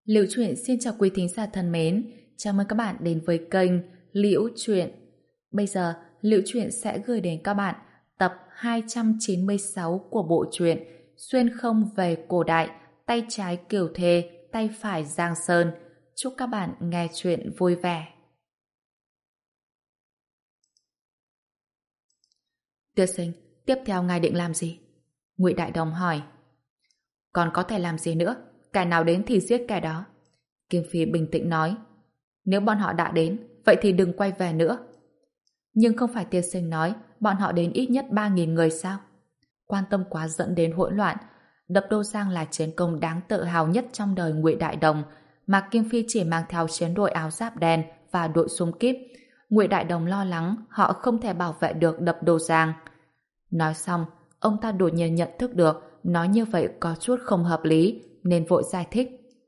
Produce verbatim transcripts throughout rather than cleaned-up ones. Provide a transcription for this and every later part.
Liễu Chuyện xin chào quý thính giả thân mến, chào mừng các bạn đến với kênh Liễu Chuyện. Bây giờ, Liễu Chuyện sẽ gửi đến các bạn tập hai trăm chín mươi sáu của bộ truyện Xuyên không về cổ đại, tay trái Kiều Thê, tay phải Giang Sơn. Chúc các bạn nghe chuyện vui vẻ. Tiên sinh, tiếp theo ngài định làm gì? Ngụy Đại Đồng hỏi. Còn có thể làm gì nữa? Kẻ nào đến thì giết kẻ đó. Kim Phi bình tĩnh nói. Nếu bọn họ đã đến, vậy thì đừng quay về nữa. Nhưng không phải tiên sinh nói bọn họ đến ít nhất ba nghìn người sao? Quan tâm quá dẫn đến hỗn loạn. Đập Đô Giang là chiến công đáng tự hào nhất trong đời Ngụy Đại Đồng, mà Kim Phi chỉ mang theo chiến đội áo giáp đen và đội súng kíp. Ngụy Đại Đồng lo lắng họ không thể bảo vệ được Đập Đô Giang. Nói xong, ông ta đột nhiên nhận thức được nói như vậy có chút không hợp lý, nên vội giải thích.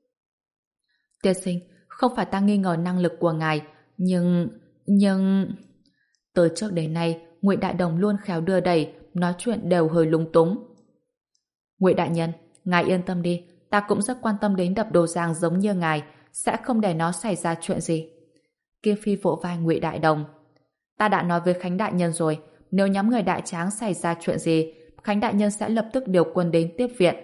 Tiên sinh, không phải ta nghi ngờ năng lực của ngài, nhưng... nhưng... Từ trước đến nay, Ngụy Đại Đồng luôn khéo đưa đẩy, nói chuyện đều hơi lung túng. Ngụy đại nhân, ngài yên tâm đi, ta cũng rất quan tâm đến Đập Đô Giang giống như ngài, sẽ không để nó xảy ra chuyện gì. Kim Phi vỗ vai Ngụy Đại Đồng. Ta đã nói với Khánh đại nhân rồi, nếu nhóm người Đại Tráng xảy ra chuyện gì, Khánh đại nhân sẽ lập tức điều quân đến tiếp viện.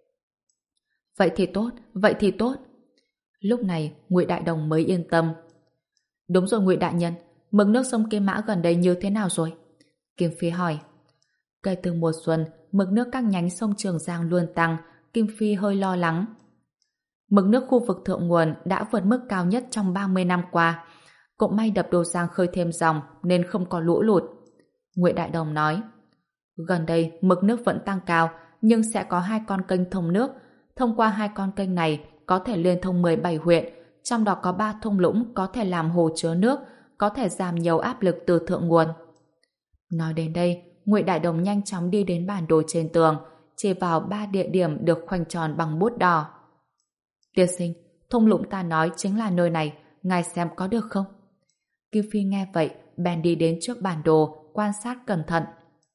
Vậy thì tốt, vậy thì tốt. Lúc này, Ngụy Đại Đồng mới yên tâm. Đúng rồi Ngụy đại nhân, mực nước sông Kim Mã gần đây như thế nào rồi? Kim Phi hỏi. Kể từ mùa xuân, mực nước các nhánh sông Trường Giang luôn tăng, Kim Phi hơi lo lắng. Mực nước khu vực thượng nguồn đã vượt mức cao nhất trong ba mươi năm qua. Cũng may Đập Đô Giang khơi thêm dòng nên không có lũ lụt. Ngụy Đại Đồng nói. Gần đây mực nước vẫn tăng cao, nhưng sẽ có hai con kênh thông nước. Thông qua hai con kênh này có thể liên thông mười bảy huyện, trong đó có ba thung lũng có thể làm hồ chứa nước, có thể giảm nhiều áp lực từ thượng nguồn. Nói đến đây, Ngụy Đại Đồng nhanh chóng đi đến bản đồ trên tường, chỉ vào ba địa điểm được khoanh tròn bằng bút đỏ. Tiên sinh, thung lũng ta nói chính là nơi này, ngài xem có được không? Kim Phi nghe vậy, bèn đi đến trước bản đồ, quan sát cẩn thận.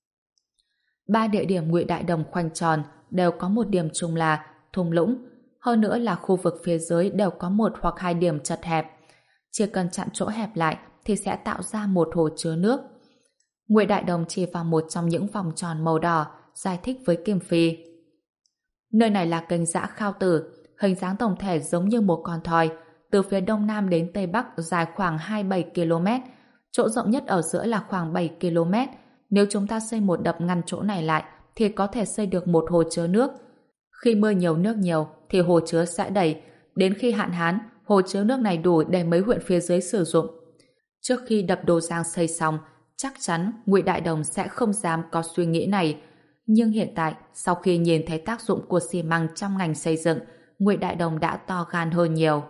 Ba địa điểm Ngụy Đại Đồng khoanh tròn đều có một điểm chung là thung lũng, hơn nữa là khu vực phía dưới đều có một hoặc hai điểm chật hẹp. Chỉ cần chặn chỗ hẹp lại thì sẽ tạo ra một hồ chứa nước. Ngụy Đại Đồng chỉ vào một trong những vòng tròn màu đỏ, giải thích với Kim Phi. Nơi này là kênh Dã Khao Tử, hình dáng tổng thể giống như một con thoi, từ phía đông nam đến tây bắc dài khoảng hai mươi bảy ki lô mét, chỗ rộng nhất ở giữa là khoảng bảy ki lô mét. Nếu chúng ta xây một đập ngăn chỗ này lại thì có thể xây được một hồ chứa nước. Khi mưa nhiều nước nhiều thì hồ chứa sẽ đầy, đến khi hạn hán, hồ chứa nước này đủ để mấy huyện phía dưới sử dụng. Trước khi Đập Đô Giang xây xong, chắc chắn Ngụy Đại Đồng sẽ không dám có suy nghĩ này. Nhưng hiện tại, sau khi nhìn thấy tác dụng của xi măng trong ngành xây dựng, Ngụy Đại Đồng đã to gan hơn nhiều.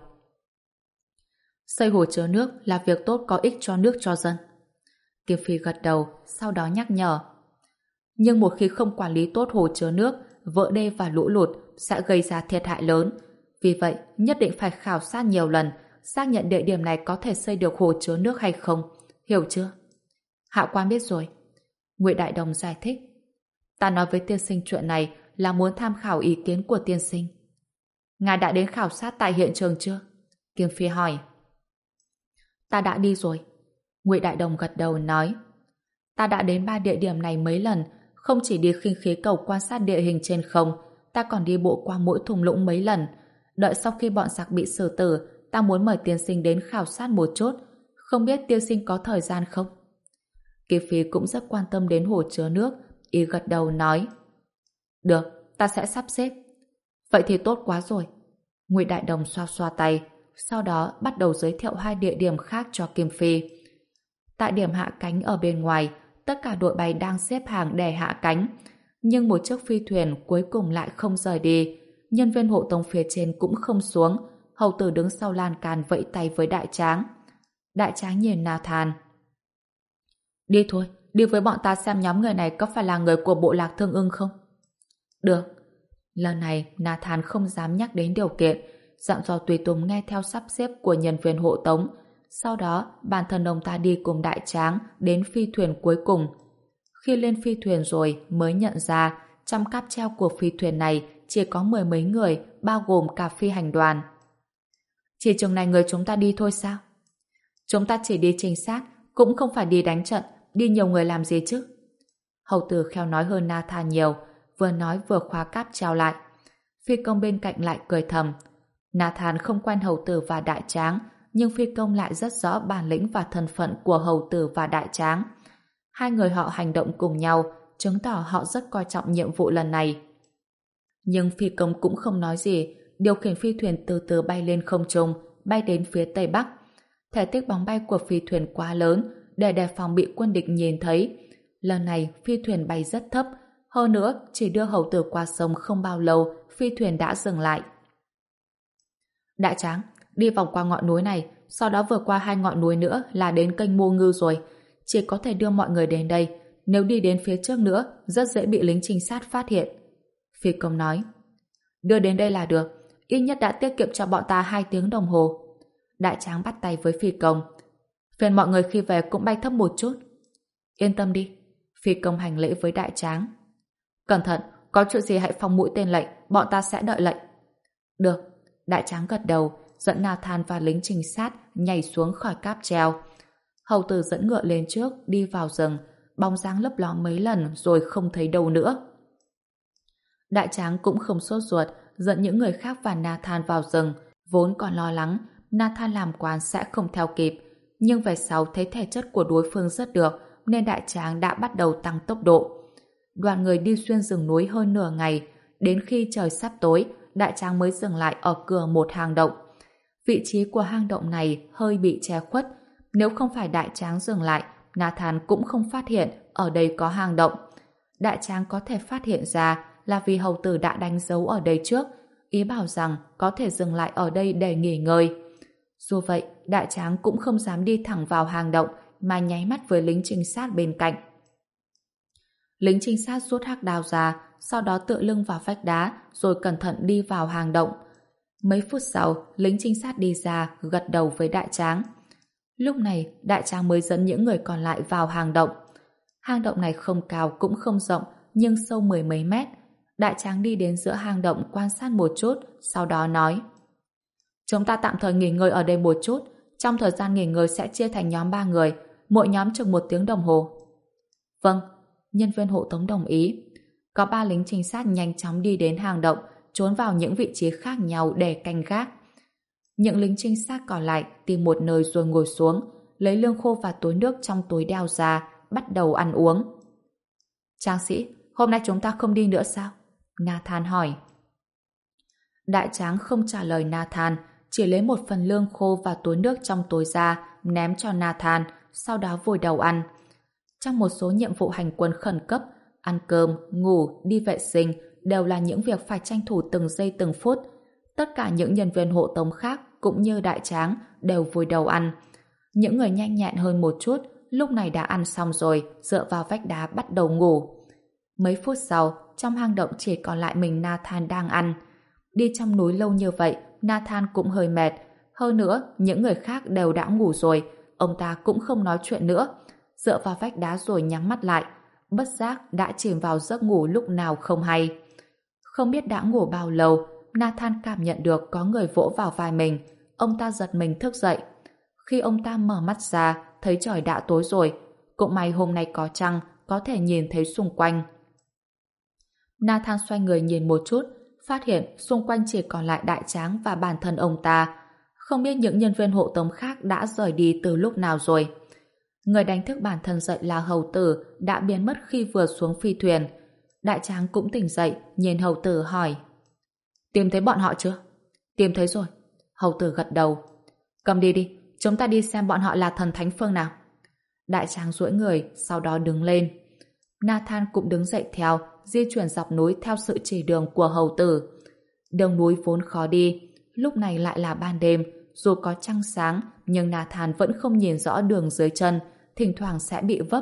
Xây hồ chứa nước là việc tốt có ích cho nước cho dân. Kim Phi gật đầu, sau đó nhắc nhở. Nhưng một khi không quản lý tốt hồ chứa nước, vỡ đê và lũ lụt sẽ gây ra thiệt hại lớn. Vì vậy, nhất định phải khảo sát nhiều lần, xác nhận địa điểm này có thể xây được hồ chứa nước hay không. Hiểu chưa? Hạ quan biết rồi. Ngụy Đại Đồng giải thích. Ta nói với tiên sinh chuyện này là muốn tham khảo ý kiến của tiên sinh. Ngài đã đến khảo sát tại hiện trường chưa? Kim Phi hỏi. Ta đã đi rồi. Ngụy Đại Đồng gật đầu nói. Ta đã đến ba địa điểm này mấy lần, không chỉ đi khinh khí cầu quan sát địa hình trên không, ta còn đi bộ qua mỗi thung lũng mấy lần. Đợi sau khi bọn giặc bị xử tử, ta muốn mời tiên sinh đến khảo sát một chút. Không biết tiên sinh có thời gian không? Kim Phi cũng rất quan tâm đến hồ chứa nước, y gật đầu nói. Được, ta sẽ sắp xếp. Vậy thì tốt quá rồi. Ngụy Đại Đồng xoa xoa tay, sau đó bắt đầu giới thiệu hai địa điểm khác cho Kim Phi. Tại điểm hạ cánh ở bên ngoài, tất cả đội bay đang xếp hàng để hạ cánh, nhưng một chiếc phi thuyền cuối cùng lại không rời đi. Nhân viên hộ tống phía trên cũng không xuống. Hầu tử đứng sau lan can vẫy tay với Đại Tráng. Đại Tráng nhìn Nathan. Đi thôi, đi với bọn ta xem nhóm người này có phải là người của bộ lạc Thương Ưng không? Được. Lần này Nathan không dám nhắc đến điều kiện, dặn dò tùy tùng nghe theo sắp xếp của nhân viên hộ tống. Sau đó, bản thân ông ta đi cùng Đại Tráng đến phi thuyền cuối cùng. Khi lên phi thuyền rồi mới nhận ra trong cáp treo của phi thuyền này chỉ có mười mấy người, bao gồm cả phi hành đoàn. Chỉ chừng này người chúng ta đi thôi sao? Chúng ta chỉ đi trinh sát, cũng không phải đi đánh trận, đi nhiều người làm gì chứ? Hầu tử khéo nói hơn Nathan nhiều, vừa nói vừa khóa cáp treo lại. Phi công bên cạnh lại cười thầm. Nathan không quen hầu tử và đại tráng, nhưng phi công lại rất rõ bản lĩnh và thân phận của hầu tử và đại tráng. Hai người họ hành động cùng nhau, chứng tỏ họ rất coi trọng nhiệm vụ lần này. Nhưng phi công cũng không nói gì, điều khiển phi thuyền từ từ bay lên không trung, bay đến phía tây bắc. Thể tích bóng bay của phi thuyền quá lớn để đề phòng bị quân địch nhìn thấy. Lần này phi thuyền bay rất thấp, hơn nữa chỉ đưa hầu tử qua sông không bao lâu, phi thuyền đã dừng lại. Đại tráng, đi vòng qua ngọn núi này, sau đó vượt qua hai ngọn núi nữa là đến kênh Mô Ngư rồi. Chỉ có thể đưa mọi người đến đây. Nếu đi đến phía trước nữa, rất dễ bị lính trinh sát phát hiện. Phi công nói. Đưa đến đây là được, ít nhất đã tiết kiệm cho bọn ta hai tiếng đồng hồ. Đại tráng bắt tay với phi công. Phiền mọi người khi về cũng bay thấp một chút. Yên tâm đi. Phi công hành lễ với đại tráng. Cẩn thận, có chuyện gì hãy phóng mũi tên lệnh, bọn ta sẽ đợi lệnh. Được. Đại tráng gật đầu, dẫn Nathan và lính trinh sát nhảy xuống khỏi cáp treo. Hầu tử dẫn ngựa lên trước, đi vào rừng, bóng dáng lấp ló mấy lần rồi không thấy đâu nữa. Đại tráng cũng không sốt ruột, dẫn những người khác và Nathan vào rừng, vốn còn lo lắng Nathan làm quán sẽ không theo kịp, nhưng về sau thấy thể chất của đối phương rất được, nên đại tráng đã bắt đầu tăng tốc độ. Đoàn người đi xuyên rừng núi hơn nửa ngày, đến khi trời sắp tối, đại tráng mới dừng lại ở cửa một hang động. Vị trí của hang động này hơi bị che khuất, nếu không phải đại tráng dừng lại, Nathan cũng không phát hiện ở đây có hang động. Đại tráng có thể phát hiện ra là vì hầu tử đã đánh dấu ở đây trước, ý bảo rằng có thể dừng lại ở đây để nghỉ ngơi. Dù vậy, đại tráng cũng không dám đi thẳng vào hang động mà nháy mắt với lính trinh sát bên cạnh. Lính trinh sát rút hắc đao ra, sau đó tựa lưng vào vách đá rồi cẩn thận đi vào hang động. Mấy phút sau, lính trinh sát đi ra gật đầu với đại tráng. Lúc này, đại tráng mới dẫn những người còn lại vào hang động. Hang động này không cao cũng không rộng, nhưng sâu mười mấy mét. Đại tráng đi đến giữa hang động quan sát một chút, sau đó nói: Chúng ta tạm thời nghỉ ngơi ở đây một chút, trong thời gian nghỉ ngơi sẽ chia thành nhóm ba người, mỗi nhóm chừng một tiếng đồng hồ. Vâng, nhân viên hộ tống đồng ý. Có ba lính trinh sát nhanh chóng đi đến hang động, trốn vào những vị trí khác nhau để canh gác. Những lính trinh sát còn lại tìm một nơi rồi ngồi xuống, lấy lương khô và túi nước trong túi đeo ra, bắt đầu ăn uống. Tráng sĩ, hôm nay chúng ta không đi nữa sao? Nathan hỏi. Đại tráng không trả lời Nathan, chỉ lấy một phần lương khô và túi nước trong túi ra, ném cho Nathan, sau đó vùi đầu ăn. Trong một số nhiệm vụ hành quân khẩn cấp, ăn cơm, ngủ, đi vệ sinh đều là những việc phải tranh thủ từng giây từng phút. Tất cả những nhân viên hộ tống khác cũng như đại tráng đều vùi đầu ăn. Những người nhanh nhẹn hơn một chút lúc này đã ăn xong rồi, dựa vào vách đá bắt đầu ngủ. Mấy phút sau, trong hang động chỉ còn lại mình Nathan đang ăn. Đi trong núi lâu như vậy, Nathan cũng hơi mệt. Hơn nữa, những người khác đều đã ngủ rồi, ông ta cũng không nói chuyện nữa. Dựa vào vách đá rồi nhắm mắt lại, bất giác đã chìm vào giấc ngủ lúc nào không hay. Không biết đã ngủ bao lâu, Nathan cảm nhận được có người vỗ vào vai mình. Ông ta giật mình thức dậy. Khi ông ta mở mắt ra, thấy trời đã tối rồi. Cũng may hôm nay có trăng, có thể nhìn thấy xung quanh. Nathan xoay người nhìn một chút, phát hiện xung quanh chỉ còn lại đại tráng và bản thân ông ta. Không biết những nhân viên hộ tống khác đã rời đi từ lúc nào rồi. Người đánh thức bản thân dậy là hầu tử, đã biến mất khi vừa xuống phi thuyền. Đại tráng cũng tỉnh dậy, nhìn hầu tử hỏi: Tìm thấy bọn họ chưa? Tìm thấy rồi. Hầu tử gật đầu. Cầm đi đi, chúng ta đi xem bọn họ là thần thánh phương nào. Đại tráng duỗi người, sau đó đứng lên. Nathan cũng đứng dậy theo, di chuyển dọc núi theo sự chỉ đường của hầu tử. Đường núi vốn khó đi, lúc này lại là ban đêm, dù có trăng sáng, nhưng Nathan vẫn không nhìn rõ đường dưới chân, thỉnh thoảng sẽ bị vấp.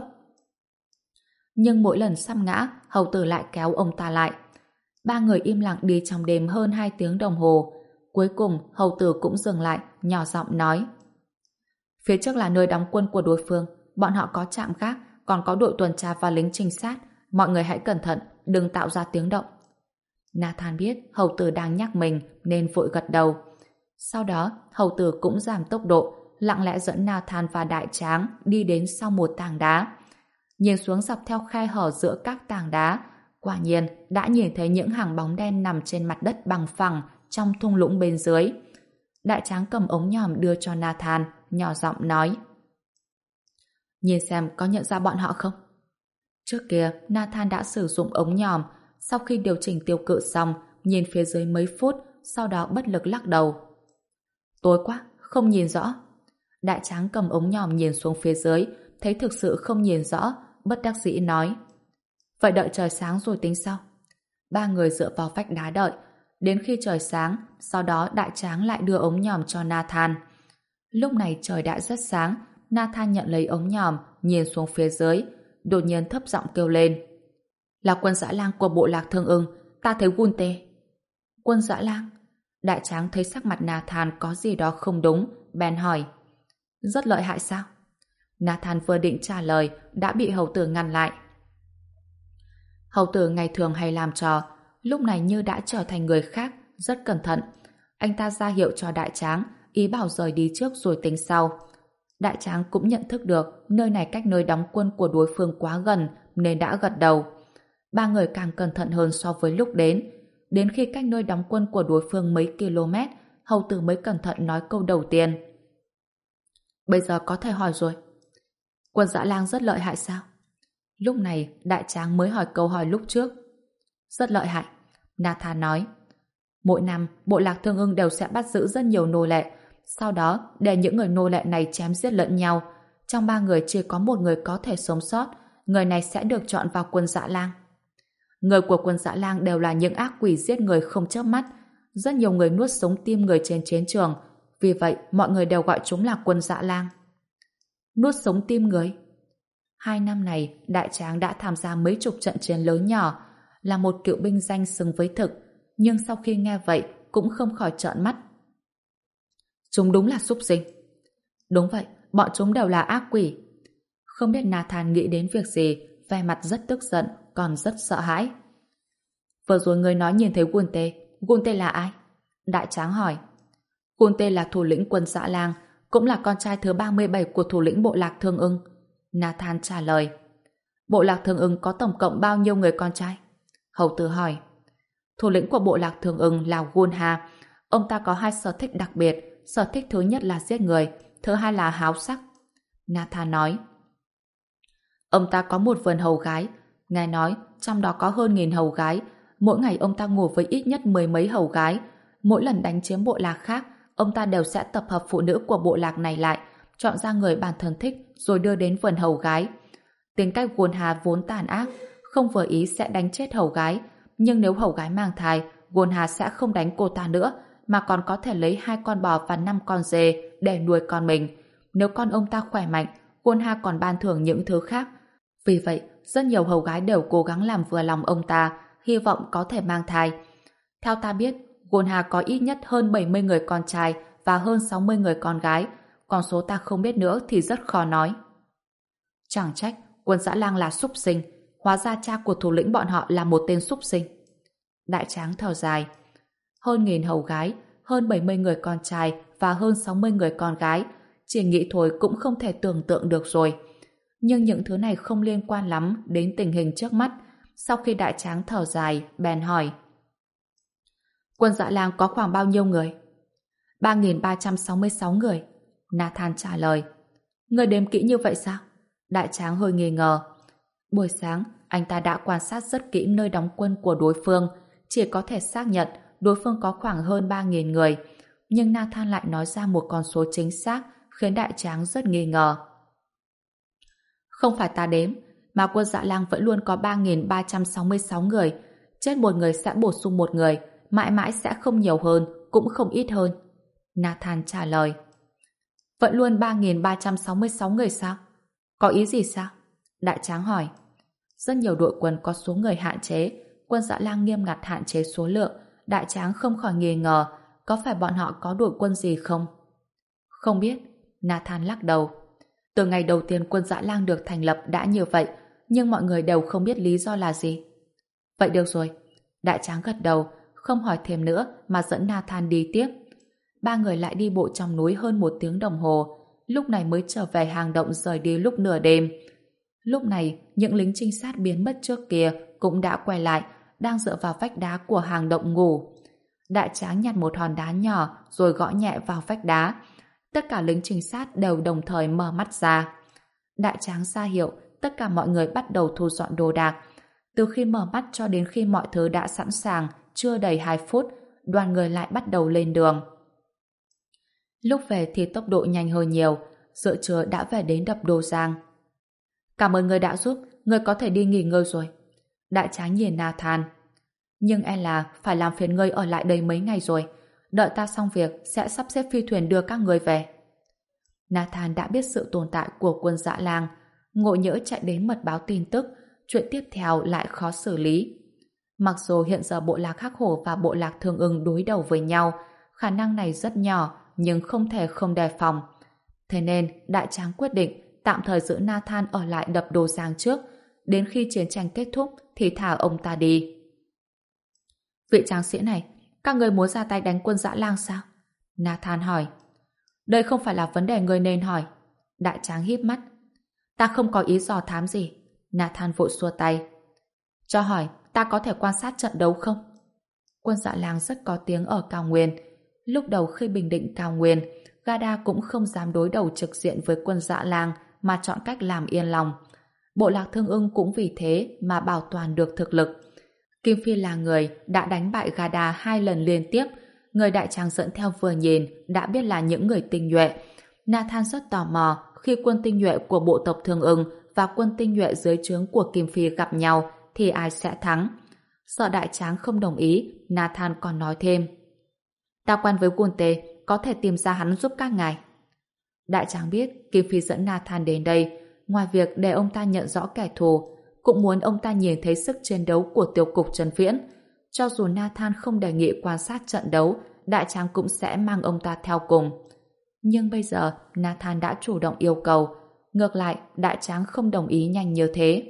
Nhưng mỗi lần sắp ngã, hầu tử lại kéo ông ta lại. Ba người im lặng đi trong đêm hơn hai tiếng đồng hồ. Cuối cùng, hầu tử cũng dừng lại, nhỏ giọng nói: Phía trước là nơi đóng quân của đối phương, bọn họ có trạm gác, còn có đội tuần tra và lính trinh sát. Mọi người hãy cẩn thận, đừng tạo ra tiếng động. Nathan biết hầu tử đang nhắc mình nên vội gật đầu. Sau đó, hầu tử cũng giảm tốc độ, lặng lẽ dẫn Nathan và đại tráng đi đến sau một tảng đá. Nhìn xuống dọc theo khe hở giữa các tảng đá, quả nhiên đã nhìn thấy những hàng bóng đen nằm trên mặt đất bằng phẳng trong thung lũng bên dưới. Đại tráng cầm ống nhòm đưa cho Nathan, nhỏ giọng nói: nhìn xem có nhận ra bọn họ không? Trước kia, Nathan đã sử dụng ống nhòm, sau khi điều chỉnh tiêu cự xong, nhìn phía dưới mấy phút, sau đó bất lực lắc đầu. Tối quá, không nhìn rõ. Đại tráng cầm ống nhòm nhìn xuống phía dưới, thấy thực sự không nhìn rõ, bất đắc dĩ nói: vậy đợi trời sáng rồi tính sau. Ba người dựa vào vách đá đợi, đến khi trời sáng, sau đó đại tráng lại đưa ống nhòm cho Nathan. Lúc này trời đã rất sáng, Nathan nhận lấy ống nhòm, nhìn xuống phía dưới, đột nhiên thấp giọng kêu lên: là quân dã lang của bộ lạc Thương Ưng, ta thấy Gunther. Quân dã lang? Đại tráng thấy sắc mặt Nathan có gì đó không đúng, bèn hỏi: rất lợi hại sao? Nathan vừa định trả lời, đã bị hầu tử ngăn lại. Hầu tử ngày thường hay làm trò, lúc này như đã trở thành người khác, rất cẩn thận. Anh ta ra hiệu cho đại tráng, ý bảo rời đi trước rồi tính sau. Đại tráng cũng nhận thức được nơi này cách nơi đóng quân của đối phương quá gần nên đã gật đầu. Ba người càng cẩn thận hơn so với lúc đến. Đến khi cách nơi đóng quân của đối phương mấy km, hầu tử mới cẩn thận nói câu đầu tiên: bây giờ có thể hỏi rồi. Quân dã lang rất lợi hại sao? Lúc này đại tráng mới hỏi câu hỏi lúc trước. Rất lợi hại, Nathan nói. Mỗi năm bộ lạc Thương Ưng đều sẽ bắt giữ rất nhiều nô lệ, sau đó để những người nô lệ này chém giết lẫn nhau. Trong ba người chỉ có một người có thể sống sót, người này sẽ được chọn vào quân dã lang. Người của quân dã lang đều là những ác quỷ giết người không chớp mắt, rất nhiều người nuốt sống tim người trên chiến trường, vì vậy mọi người đều gọi chúng là quân dã lang. Nuốt sống tim người? Hai năm này, đại tráng đã tham gia mấy chục trận chiến lớn nhỏ, là một cựu binh danh xứng với thực, nhưng sau khi nghe vậy cũng không khỏi trợn mắt. Chúng đúng là súc sinh. Đúng vậy, bọn chúng đều là ác quỷ. Không biết Nathan nghĩ đến việc gì, vẻ mặt rất tức giận, còn rất sợ hãi. Vừa rồi người nói nhìn thấy Gunther, Gunther là ai? Đại tráng hỏi. Gunther là thủ lĩnh quân dã lang, cũng là con trai thứ ba mươi bảy của thủ lĩnh bộ lạc Thương Ưng. Nathan trả lời. Bộ lạc Thương Ưng có tổng cộng bao nhiêu người con trai? Hầu tử hỏi. Thủ lĩnh của bộ lạc Thương Ưng là Gunther. Ông ta có hai sở thích đặc biệt. Sở thích thứ nhất là giết người, thứ hai là háo sắc. Nathan nói. Ông ta có một vườn hầu gái. Nghe nói trong đó có hơn nghìn hầu gái. Mỗi ngày ông ta ngủ với ít nhất mười mấy hầu gái. Mỗi lần đánh chiếm bộ lạc khác, ông ta đều sẽ tập hợp phụ nữ của bộ lạc này lại, chọn ra người bản thân thích rồi đưa đến vườn hầu gái. Tính cách Gunther vốn tàn ác, không vừa ý sẽ đánh chết hầu gái, nhưng nếu hầu gái mang thai, Gunther sẽ không đánh cô ta nữa, mà còn có thể lấy hai con bò và năm con dê để nuôi con mình. Nếu con ông ta khỏe mạnh, Gunther còn ban thưởng những thứ khác. Vì vậy, rất nhiều hầu gái đều cố gắng làm vừa lòng ông ta, hy vọng có thể mang thai. Theo ta biết, Gunther có ít nhất hơn bảy mươi người con trai và hơn sáu mươi người con gái, còn số ta không biết nữa thì rất khó nói. Chẳng trách quân dã lang là súc sinh, hóa ra cha của thủ lĩnh bọn họ là một tên súc sinh. Đại tráng thở dài. Hơn nghìn hầu gái, hơn bảy mươi người con trai và hơn sáu mươi người con gái, chỉ nghĩ thôi cũng không thể tưởng tượng được rồi. Nhưng những thứ này không liên quan lắm đến tình hình trước mắt. Sau khi đại tráng thở dài, bèn hỏi. Quân dã lang có khoảng bao nhiêu người? ba nghìn ba trăm sáu mươi sáu người. Nathan trả lời. Người đếm kỹ như vậy sao? Đại tráng hơi nghi ngờ. Buổi sáng, anh ta đã quan sát rất kỹ nơi đóng quân của đối phương, chỉ có thể xác nhận đối phương có khoảng hơn ba nghìn người. Nhưng Nathan lại nói ra một con số chính xác, khiến đại tráng rất nghi ngờ. Không phải ta đếm, mà quân dã lang vẫn luôn có ba nghìn ba trăm sáu mươi sáu người. Chết một người sẽ bổ sung một người, mãi mãi sẽ không nhiều hơn, cũng không ít hơn. Nathan trả lời. Vẫn luôn ba nghìn ba trăm sáu mươi sáu người sao? Có ý gì sao? Đại tráng hỏi. Rất nhiều đội quân có số người hạn chế, quân dã lang nghiêm ngặt hạn chế số lượng, đại tráng không khỏi nghi ngờ, có phải bọn họ có đội quân gì không? Không biết, Nathan lắc đầu. Từ ngày đầu tiên quân dã lang được thành lập đã như vậy, nhưng mọi người đều không biết lý do là gì. Vậy được rồi, đại tráng gật đầu, không hỏi thêm nữa mà dẫn Nathan đi tiếp. ba người lại đi bộ trong núi hơn một tiếng đồng hồ, lúc này mới trở về hang động rời đi lúc nửa đêm. Lúc này, những lính trinh sát biến mất trước kia cũng đã quay lại, đang dựa vào vách đá của hang động ngủ. Đại Tráng nhặt một hòn đá nhỏ rồi gõ nhẹ vào vách đá. Tất cả lính trinh sát đều đồng thời mở mắt ra. Đại Tráng ra hiệu, tất cả mọi người bắt đầu thu dọn đồ đạc. Từ khi mở mắt cho đến khi mọi thứ đã sẵn sàng, chưa đầy hai phút, đoàn người lại bắt đầu lên đường. Lúc về thì tốc độ nhanh hơn nhiều, giữa trưa đã về đến đập Đô Giang. Cảm ơn người đã giúp, người có thể đi nghỉ ngơi rồi. Đại Tráng nhìn Nathan. Nhưng e là phải làm phiền ngươi ở lại đây mấy ngày rồi. Đợi ta xong việc sẽ sắp xếp phi thuyền đưa các ngươi về. Nathan đã biết sự tồn tại của quân Dã Lang, ngộ nhỡ chạy đến mật báo tin tức, chuyện tiếp theo lại khó xử lý. Mặc dù hiện giờ bộ lạc Hắc Hổ và bộ lạc Thương Ưng đối đầu với nhau, khả năng này rất nhỏ nhưng không thể không đề phòng. Thế nên Đại Tráng quyết định tạm thời giữ Nathan ở lại đập Đô Giang trước, đến khi chiến tranh kết thúc thì thả ông ta đi. Vị tráng sĩ này, các người muốn ra tay đánh quân Dã Lang sao? Nathan hỏi. Đây không phải là vấn đề người nên hỏi. Đại Tráng híp mắt. Ta không có ý dò thám gì. Nathan vội xua tay. Cho hỏi, ta có thể quan sát trận đấu không? Quân Dã Lang rất có tiếng ở cao nguyên. Lúc đầu khi bình định cao nguyên, Gada cũng không dám đối đầu trực diện với quân Dã Lang mà chọn cách làm yên lòng. Bộ lạc Thương Ưng cũng vì thế mà bảo toàn được thực lực. Kim Phi là người đã đánh bại Gada hai lần liên tiếp. Người Đại Tráng dẫn theo vừa nhìn đã biết là những người tinh nhuệ. Nathan rất tò mò khi quân tinh nhuệ của bộ tộc Thương Ưng và quân tinh nhuệ dưới trướng của Kim Phi gặp nhau thì ai sẽ thắng. Sợ Đại Tráng không đồng ý, Nathan còn nói thêm. Ta quen với quân tề, có thể tìm ra hắn giúp các ngài. Đại Tráng biết Kim Phi dẫn Nathan đến đây, ngoài việc để ông ta nhận rõ kẻ thù, cũng muốn ông ta nhìn thấy sức chiến đấu của tiêu cục Trần Viễn. Cho dù Nathan không đề nghị quan sát trận đấu, Đại Tráng cũng sẽ mang ông ta theo cùng. Nhưng bây giờ Nathan đã chủ động yêu cầu, ngược lại Đại Tráng không đồng ý nhanh như thế.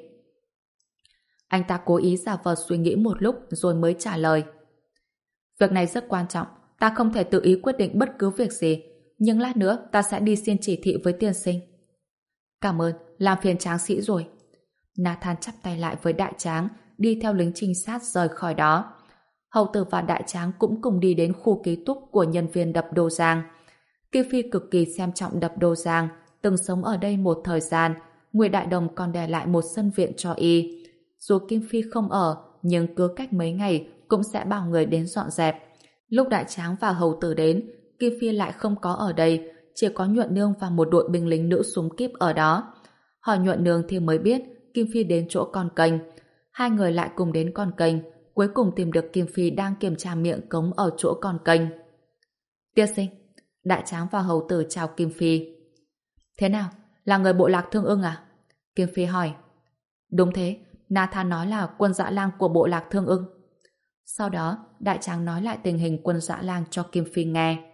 Anh ta cố ý giả vờ suy nghĩ một lúc rồi mới trả lời. Việc này rất quan trọng, ta không thể tự ý quyết định bất cứ việc gì, nhưng lát nữa ta sẽ đi xin chỉ thị với tiên sinh. Cảm ơn, làm phiền tráng sĩ rồi. Nathan chắp tay lại với Đại Tráng, đi theo lính trinh sát rời khỏi đó. Hầu tử và Đại Tráng cũng cùng đi đến khu ký túc của nhân viên đập Đô Giang. Kim Phi cực kỳ xem trọng đập Đô Giang, từng sống ở đây một thời gian, Ngụy Đại Đồng còn để lại một sân viện cho y. Dù Kim Phi không ở, nhưng cứ cách mấy ngày cũng sẽ bảo người đến dọn dẹp. Lúc Đại Tráng và hầu tử đến, Kim Phi lại không có ở đây, chỉ có Nhuận Nương và một đội binh lính nữ súng kíp ở đó. Hỏi Nhuận Nương thì mới biết Kim Phi đến chỗ con kênh. Hai người lại cùng đến con kênh, cuối cùng tìm được Kim Phi đang kiểm tra miệng cống ở chỗ con kênh. Tiên sinh, Đại Tráng và hầu tử chào Kim Phi. Thế nào, là người bộ lạc Thương Ưng à? Kim Phi hỏi. Đúng thế, Nathan nói là quân Dã Lang của bộ lạc Thương Ưng. Sau đó, Đại Tráng nói lại tình hình quân Dã Lang cho Kim Phi nghe.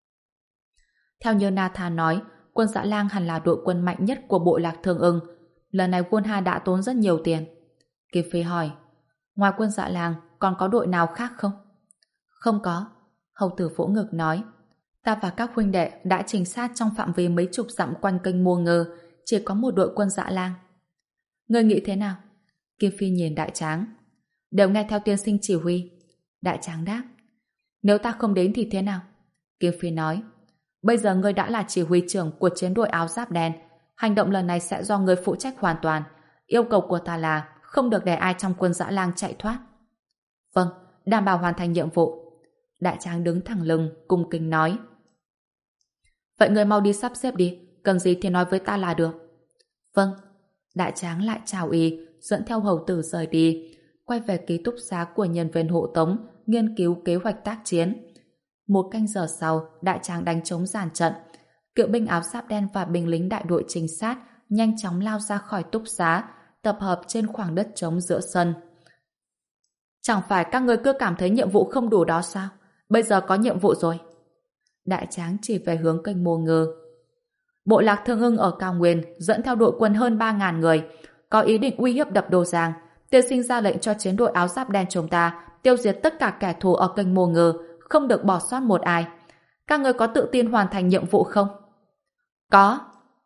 Theo như Nathan nói, quân Dã Lang hẳn là đội quân mạnh nhất của bộ lạc Thương Ưng. Lần này quân Ha đã tốn rất nhiều tiền. Kim Phi hỏi, ngoài quân Dã Lang còn có đội nào khác không? Không có. Hầu tử vỗ ngực nói, ta và các huynh đệ đã trinh sát trong phạm vi mấy chục dặm quanh kênh Mua Ngơ, chỉ có một đội quân Dã Lang. Ngươi nghĩ thế nào? Kim Phi nhìn Đại Tráng. Đều nghe theo tiên sinh chỉ huy. Đại Tráng đáp. Nếu ta không đến thì thế nào? Kim Phi nói. Bây giờ ngươi đã là chỉ huy trưởng của chiến đội áo giáp đen. Hành động lần này sẽ do ngươi phụ trách hoàn toàn. Yêu cầu của ta là không được để ai trong quân Dã Lang chạy thoát. Vâng, đảm bảo hoàn thành nhiệm vụ. Đại Tráng đứng thẳng lưng, cung kính nói. Vậy ngươi mau đi sắp xếp đi, cần gì thì nói với ta là được. Vâng. Đại Tráng lại chào y, dẫn theo hầu tử rời đi, quay về ký túc xá của nhân viên hộ tống, nghiên cứu kế hoạch tác chiến. Một canh giờ sau, Đại Tráng đánh trống dàn trận. Kỵ binh áo giáp đen và binh lính đại đội trinh sát nhanh chóng lao ra khỏi túc xá, tập hợp trên khoảng đất trống giữa sân. Chẳng phải các ngươi cứ cảm thấy nhiệm vụ không đủ đó sao? Bây giờ có nhiệm vụ rồi. Đại Tráng chỉ về hướng kênh Mô Ngơ. Bộ lạc Thương Ưng ở cao nguyên dẫn theo đội quân hơn ba ngàn người, có ý định uy hiếp đập Đô Giang. Tiên sinh ra lệnh cho chiến đội áo giáp đen chúng ta tiêu diệt tất cả kẻ thù ở kênh Mô Ngơ, không được bỏ sót một ai. Các người có tự tin hoàn thành nhiệm vụ không? Có.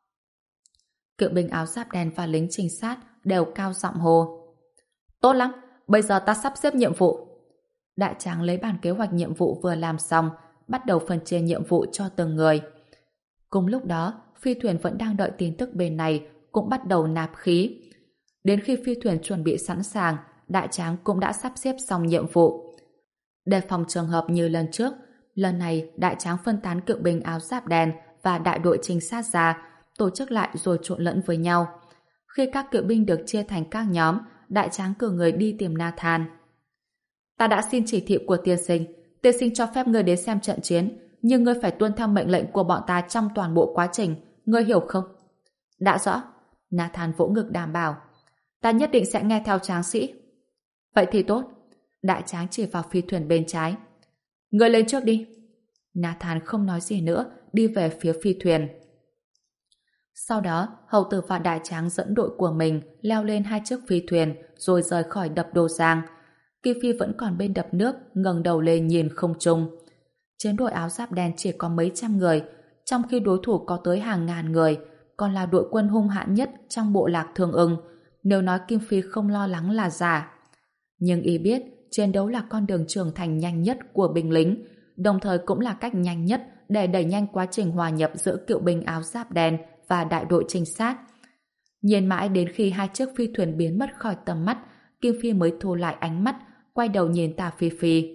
Cựu binh áo giáp đen và lính trinh sát đều cao giọng hô. Tốt lắm, bây giờ ta sắp xếp nhiệm vụ. Đại tráng lấy bản kế hoạch nhiệm vụ vừa làm xong, bắt đầu phân chia nhiệm vụ cho từng người. Cùng lúc đó, phi thuyền vẫn đang đợi tin tức bên này, cũng bắt đầu nạp khí. Đến khi phi thuyền chuẩn bị sẵn sàng, đại tráng cũng đã sắp xếp xong nhiệm vụ. Đề phòng trường hợp như lần trước, lần này đại tráng phân tán cựu binh áo giáp đen và đại đội trinh sát ra, tổ chức lại rồi trộn lẫn với nhau. Khi các cựu binh được chia thành các nhóm, đại tráng cử người đi tìm Nathan. Ta đã xin chỉ thị của tiên sinh, tiên sinh cho phép ngươi đến xem trận chiến, nhưng ngươi phải tuân theo mệnh lệnh của bọn ta trong toàn bộ quá trình, ngươi hiểu không? Đã rõ. Nathan vỗ ngực đảm bảo. Ta nhất định sẽ nghe theo tráng sĩ. Vậy thì tốt. Đại tráng chỉ vào phi thuyền bên trái. Ngươi lên trước đi. Nathan không nói gì nữa, đi về phía phi thuyền. Sau đó, hầu tử và đại tráng dẫn đội của mình leo lên hai chiếc phi thuyền rồi rời khỏi đập Đô Giang. Kỳ Phi vẫn còn bên đập nước, ngẩng đầu lên nhìn không trung. Trên đội áo giáp đen chỉ có mấy trăm người, trong khi đối thủ có tới hàng ngàn người, còn là đội quân hung hãn nhất trong bộ lạc Thương Ưng. Nếu nói Kim Phi không lo lắng là giả. Nhưng y biết, chiến đấu là con đường trưởng thành nhanh nhất của binh lính, đồng thời cũng là cách nhanh nhất để đẩy nhanh quá trình hòa nhập giữa cựu binh áo giáp đen và đại đội trinh sát. Nhìn mãi đến khi hai chiếc phi thuyền biến mất khỏi tầm mắt, Kim Phi mới thu lại ánh mắt, quay đầu nhìn Tả Phi Phi.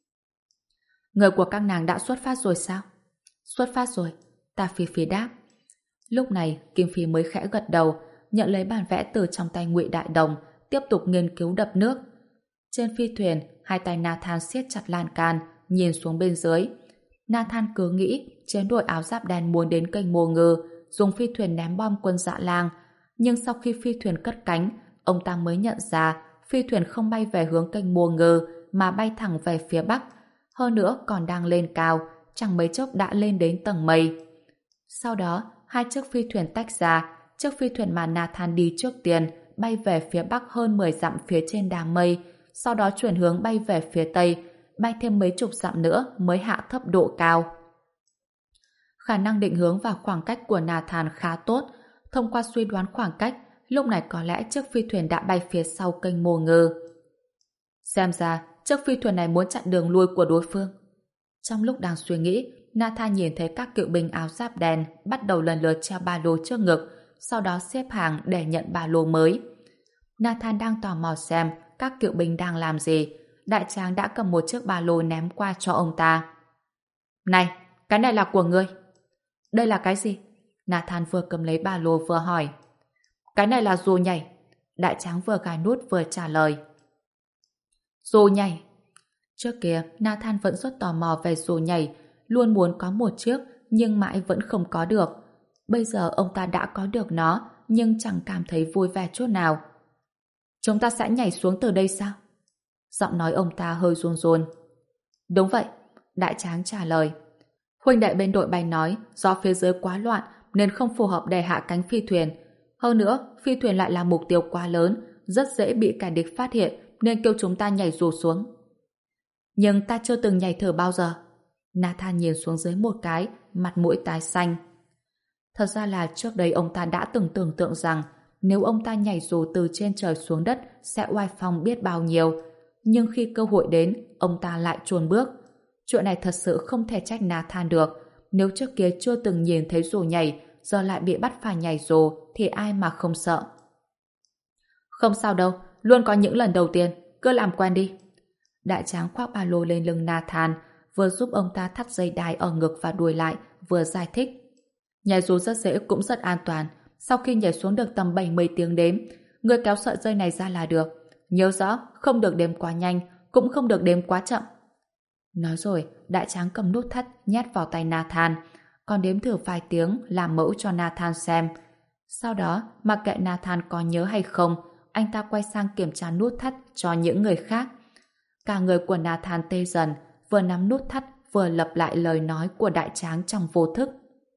Người của các nàng đã xuất phát rồi sao? Xuất phát rồi, Tả Phi Phi đáp. Lúc này, Kim Phi mới khẽ gật đầu, nhận lấy bản vẽ từ trong tay Ngụy Đại Đồng, tiếp tục nghiên cứu đập nước. Trên phi thuyền, hai tay Nathan siết chặt lan can, nhìn xuống bên dưới. Nathan cứ nghĩ chiến đội áo giáp đen muốn đến kênh Mô Ngư, dùng phi thuyền ném bom quân Dạ Lang. Nhưng sau khi phi thuyền cất cánh, ông ta mới nhận ra phi thuyền không bay về hướng kênh Mô Ngư mà bay thẳng về phía bắc. Hơn nữa còn đang lên cao, chẳng mấy chốc đã lên đến tầng mây. Sau đó, hai chiếc phi thuyền tách ra, chiếc phi thuyền mà Nathan đi trước tiên bay về phía bắc hơn mười dặm phía trên đám mây, sau đó chuyển hướng bay về phía tây, bay thêm mấy chục dặm nữa mới hạ thấp độ cao. Khả năng định hướng và khoảng cách của Nathan khá tốt. Thông qua suy đoán khoảng cách, lúc này có lẽ chiếc phi thuyền đã bay phía sau kênh Mô Ngư. Xem ra, chiếc phi thuyền này muốn chặn đường lui của đối phương. Trong lúc đang suy nghĩ, Nathan nhìn thấy các cựu binh áo giáp đen bắt đầu lần lượt treo ba lô trước ngực, sau đó xếp hàng để nhận ba lô mới. Nathan đang tò mò xem các cựu binh đang làm gì. Đại tráng đã cầm một chiếc ba lô ném qua cho ông ta. Này, cái này là của ngươi. Đây là cái gì? Nathan vừa cầm lấy ba lô vừa hỏi. Cái này là dù nhảy. Đại tráng vừa gài nút vừa trả lời. Dù nhảy. Trước kia, Nathan vẫn rất tò mò về dù nhảy, luôn muốn có một chiếc, nhưng mãi vẫn không có được. Bây giờ ông ta đã có được nó, nhưng chẳng cảm thấy vui vẻ chút nào. Chúng ta sẽ nhảy xuống từ đây sao? Giọng nói ông ta hơi run run. Đúng vậy, đại tráng trả lời. Huynh đệ bên đội bay nói do phía dưới quá loạn nên không phù hợp để hạ cánh phi thuyền. Hơn nữa, phi thuyền lại là mục tiêu quá lớn, rất dễ bị kẻ địch phát hiện nên kêu chúng ta nhảy dù xuống. Nhưng ta chưa từng nhảy thử bao giờ. Nathan nhìn xuống dưới một cái, mặt mũi tái xanh. Thật ra là trước đây ông ta đã từng tưởng tượng rằng nếu ông ta nhảy dù từ trên trời xuống đất sẽ oai phong biết bao nhiêu. Nhưng khi cơ hội đến, ông ta lại chùn bước. Chuyện này thật sự không thể trách Nathan được. Nếu trước kia chưa từng nhìn thấy dù nhảy, giờ lại bị bắt phải nhảy dù thì ai mà không sợ. Không sao đâu, luôn có những lần đầu tiên, cứ làm quen đi. Đại tráng khoác ba lô lên lưng Nathan, vừa giúp ông ta thắt dây đai ở ngực và đuôi lại, vừa giải thích. Nhảy dù rất dễ cũng rất an toàn. Sau khi nhảy xuống được tầm bảy mươi tiếng đếm, người kéo sợi dây này ra là được. Nhớ rõ, không được đếm quá nhanh, cũng không được đếm quá chậm. Nói rồi, đại tráng cầm nút thắt nhét vào tay Nathan, còn đếm thử vài tiếng làm mẫu cho Nathan xem. Sau đó, mặc kệ Nathan có nhớ hay không, anh ta quay sang kiểm tra nút thắt cho những người khác. Cả người của Nathan tê dần, vừa nắm nút thắt vừa lặp lại lời nói của đại tráng trong vô thức.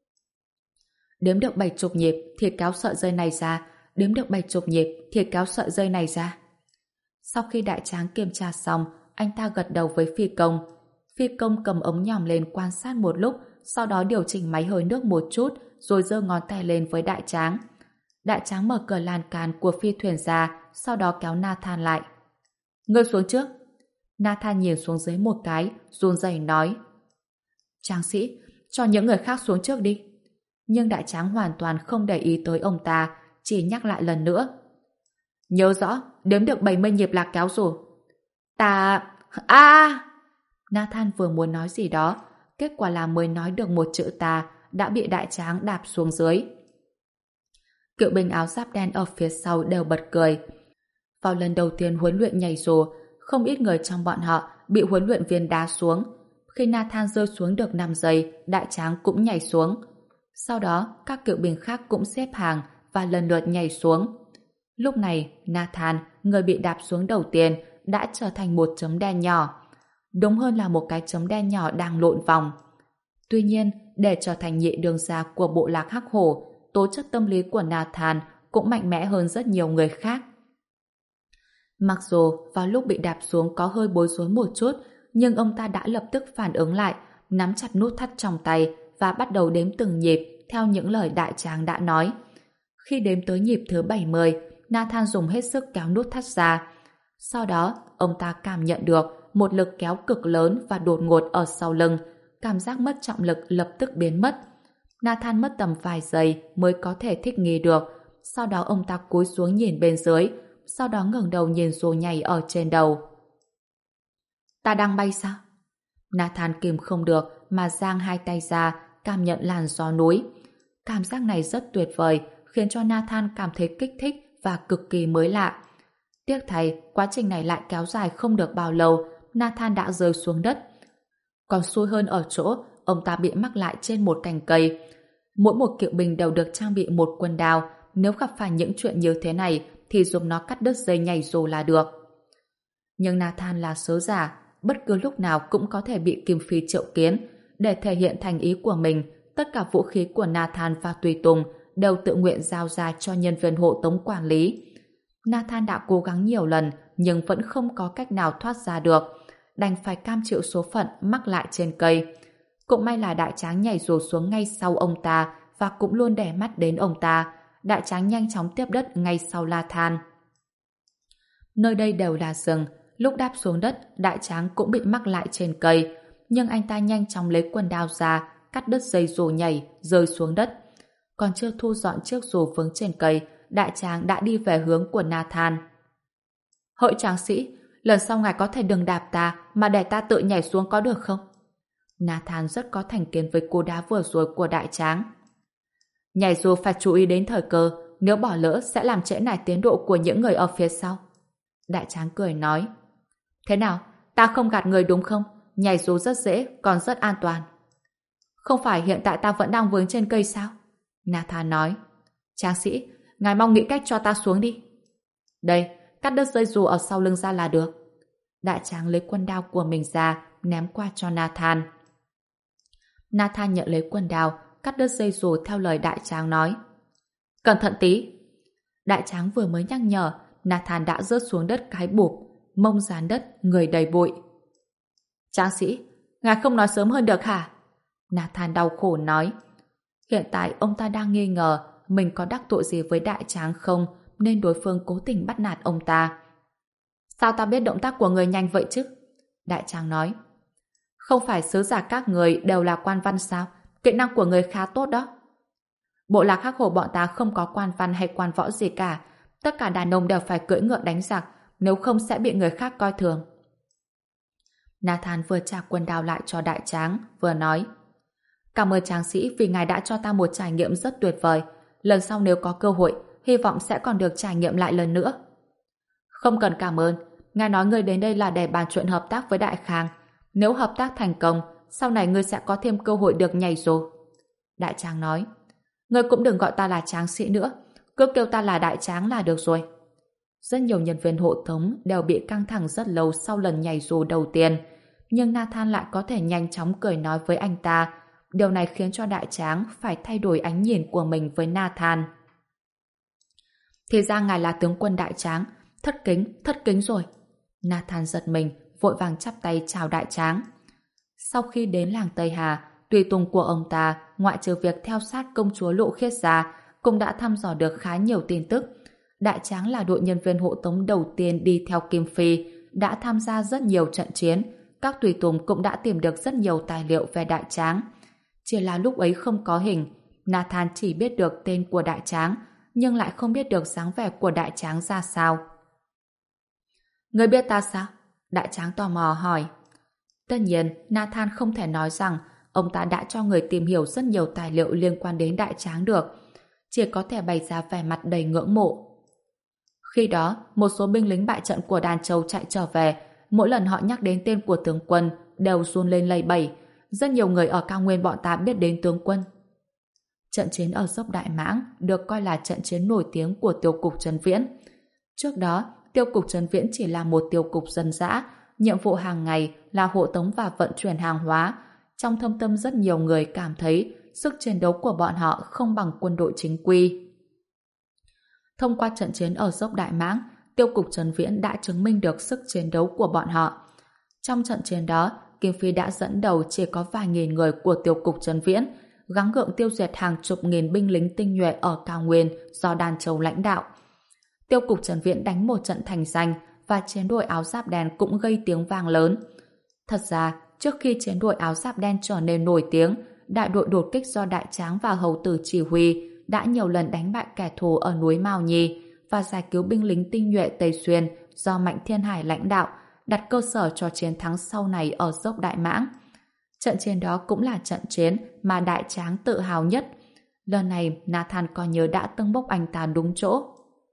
Đếm được bảy chục nhịp thì kéo sợi dây này ra, đếm được bảy chục nhịp thì kéo sợi dây này ra. Sau khi đại tráng kiểm tra xong, anh ta gật đầu với phi công. Phi công cầm ống nhòm lên quan sát một lúc, sau đó điều chỉnh máy hơi nước một chút, rồi giơ ngón tay lên với đại tráng. Đại tráng mở cửa lan can của phi thuyền ra, sau đó kéo Nathan lại. Ngươi xuống trước. Nathan nhìn xuống dưới một cái, run rẩy nói. Tráng sĩ, cho những người khác xuống trước đi. Nhưng đại tráng hoàn toàn không để ý tới ông ta, chỉ nhắc lại lần nữa. Nhớ rõ, đếm được bảy mươi nhịp là kéo rổ. Ta... a Nathan vừa muốn nói gì đó, kết quả là mới nói được một chữ ta, đã bị đại tráng đạp xuống dưới. Cựu binh áo giáp đen ở phía sau đều bật cười. Vào lần đầu tiên huấn luyện nhảy dù, không ít người trong bọn họ bị huấn luyện viên đá xuống. Khi Nathan rơi xuống được năm giây, đại tráng cũng nhảy xuống. Sau đó, các cựu binh khác cũng xếp hàng và lần lượt nhảy xuống. Lúc này, Nathan, người bị đạp xuống đầu tiên, đã trở thành một chấm đen nhỏ. Đúng hơn là một cái chấm đen nhỏ đang lộn vòng. Tuy nhiên, để trở thành nhị đường gia của bộ lạc Hắc Hổ, tố chất tâm lý của Nathan cũng mạnh mẽ hơn rất nhiều người khác. Mặc dù vào lúc bị đạp xuống có hơi bối rối một chút, nhưng ông ta đã lập tức phản ứng lại, nắm chặt nút thắt trong tay và bắt đầu đếm từng nhịp theo những lời đại tráng đã nói. Khi đếm tới nhịp thứ bảy mươi, Nathan dùng hết sức kéo nút thắt ra. Sau đó, ông ta cảm nhận được một lực kéo cực lớn và đột ngột ở sau lưng. Cảm giác mất trọng lực lập tức biến mất. Nathan mất tầm vài giây mới có thể thích nghi được. Sau đó ông ta cúi xuống nhìn bên dưới, sau đó ngẩng đầu nhìn rồ nhảy ở trên đầu. Ta đang bay sao? Nathan kìm không được mà giang hai tay ra, cảm nhận làn gió núi. Cảm giác này rất tuyệt vời, khiến cho Nathan cảm thấy kích thích và cực kỳ mới lạ. Tiếc thay, quá trình này lại kéo dài không được bao lâu, Nathan đã rơi xuống đất. Còn xui hơn ở chỗ, ông ta bị mắc lại trên một cành cây. Mỗi một kỵ binh đều được trang bị một quân đao, nếu gặp phải những chuyện như thế này thì dùng nó cắt đứt dây nhảy dù là được. Nhưng Nathan là sớ giả, bất cứ lúc nào cũng có thể bị Kim Phi triệu kiến. Để thể hiện thành ý của mình, tất cả vũ khí của Nathan và Tùy Tùng đều tự nguyện giao ra cho nhân viên hộ tống quản lý. Nathan đã cố gắng nhiều lần nhưng vẫn không có cách nào thoát ra được, đành phải cam chịu số phận mắc lại trên cây. Cũng may là đại tráng nhảy dù xuống ngay sau ông ta và cũng luôn để mắt đến ông ta. Đại tráng nhanh chóng tiếp đất ngay sau Nathan. Nơi đây đều là rừng, lúc đáp xuống đất, đại tráng cũng bị mắc lại trên cây, nhưng anh ta nhanh chóng lấy quần đao ra, cắt đứt dây dù nhảy, rơi xuống đất. Còn chưa thu dọn chiếc dù vướng trên cây, đại tráng đã đi về hướng của Nathan. Hỡi tráng sĩ, lần sau ngài có thể đừng đạp ta mà để ta tự nhảy xuống có được không? Nathan rất có thành kiến với cú đá vừa rồi của đại tráng. Nhảy dù phải chú ý đến thời cơ, nếu bỏ lỡ sẽ làm trễ nải tiến độ của những người ở phía sau. Đại tráng cười nói. Thế nào, ta không gạt người đúng không? Nhảy dù rất dễ, còn rất an toàn. Không phải hiện tại ta vẫn đang vướng trên cây sao? Nathan nói. Tráng sĩ, ngài mong nghĩ cách cho ta xuống đi. Đây, cắt đứt dây dù ở sau lưng ra là được. Đại tráng lấy quân đao của mình ra, ném qua cho Nathan. Nathan nhận lấy quân đao, cắt đứt dây dù theo lời đại tráng nói. Cẩn thận tí. Đại tráng vừa mới nhắc nhở, Nathan đã rớt xuống đất cái bụp, mông dán đất, người đầy bụi. Tráng sĩ, ngài không nói sớm hơn được hả? Nathan đau khổ nói. Hiện tại ông ta đang nghi ngờ mình có đắc tội gì với đại tráng không, nên đối phương cố tình bắt nạt ông ta. Sao ta biết động tác của người nhanh vậy chứ? Đại tráng nói. Không phải sứ giả các người đều là quan văn sao? Kỹ năng của người khá tốt đó. Bộ lạc Hắc Hổ bọn ta không có quan văn hay quan võ gì cả. Tất cả đàn ông đều phải cưỡi ngựa đánh giặc, nếu không sẽ bị người khác coi thường. Nathan vừa trả quân đao lại cho đại tráng, vừa nói. Cảm ơn tráng sĩ vì ngài đã cho ta một trải nghiệm rất tuyệt vời. Lần sau nếu có cơ hội, hy vọng sẽ còn được trải nghiệm lại lần nữa. Không cần cảm ơn. Ngài nói ngươi đến đây là để bàn chuyện hợp tác với Đại Khang. Nếu hợp tác thành công, sau này ngươi sẽ có thêm cơ hội được nhảy dù. Đại tráng nói. Ngươi cũng đừng gọi ta là tráng sĩ nữa. Cứ kêu ta là đại tráng là được rồi. Rất nhiều nhân viên hộ tống đều bị căng thẳng rất lâu sau lần nhảy dù đầu tiên. Nhưng Nathan lại có thể nhanh chóng cười nói với anh ta. Điều này khiến cho đại tráng phải thay đổi ánh nhìn của mình với Nathan. Thì ra ngài là tướng quân đại tráng. Thất kính, thất kính rồi. Nathan giật mình, vội vàng chắp tay chào đại tráng. Sau khi đến làng Tây Hà, tùy tùng của ông ta, ngoại trừ việc theo sát công chúa Lộ Khiết ra, cũng đã thăm dò được khá nhiều tin tức. Đại Tráng là đội nhân viên hộ tống đầu tiên đi theo Kim Phi, đã tham gia rất nhiều trận chiến. Các tùy tùng cũng đã tìm được rất nhiều tài liệu về Đại Tráng. Chỉ là lúc ấy không có hình, Nathan chỉ biết được tên của Đại Tráng, nhưng lại không biết được dáng vẻ của Đại Tráng ra sao. Ngươi biết ta sao? Đại Tráng tò mò hỏi. Tất nhiên, Nathan không thể nói rằng ông ta đã cho người tìm hiểu rất nhiều tài liệu liên quan đến Đại Tráng được. Chỉ có thể bày ra vẻ mặt đầy ngưỡng mộ. Khi đó, một số binh lính bại trận của Đàn Châu chạy trở về, mỗi lần họ nhắc đến tên của tướng quân đều run lên lầy bẩy. Rất nhiều người ở cao nguyên bọn ta biết đến tướng quân. Trận chiến ở dốc Đại Mãng được coi là trận chiến nổi tiếng của tiêu cục Trấn Viễn. Trước đó, tiêu cục Trấn Viễn chỉ là một tiêu cục dân dã, nhiệm vụ hàng ngày là hộ tống và vận chuyển hàng hóa. Trong thâm tâm rất nhiều người cảm thấy sức chiến đấu của bọn họ không bằng quân đội chính quy. Thông qua trận chiến ở dốc Đại Mãng, tiêu cục Trấn Viễn đã chứng minh được sức chiến đấu của bọn họ. Trong trận chiến đó, Kim Phi đã dẫn đầu chỉ có vài nghìn người của tiêu cục Trấn Viễn, gắng gượng tiêu diệt hàng chục nghìn binh lính tinh nhuệ ở cao nguyên do Đàn Châu lãnh đạo. Tiêu cục Trấn Viễn đánh một trận thành danh và chiến đội áo giáp đen cũng gây tiếng vang lớn. Thật ra, trước khi chiến đội áo giáp đen trở nên nổi tiếng, đại đội đột kích do Đại Tráng và Hầu Tử chỉ huy đã nhiều lần đánh bại kẻ thù ở núi Mao Nhi và giải cứu binh lính tinh nhuệ Tây Xuyên do Mạnh Thiên Hải lãnh đạo, đặt cơ sở cho chiến thắng sau này ở dốc Đại Mãng. Trận chiến đó cũng là trận chiến mà Đại Tráng tự hào nhất. Lần này Nathan coi nhớ đã tâng bốc anh ta đúng chỗ.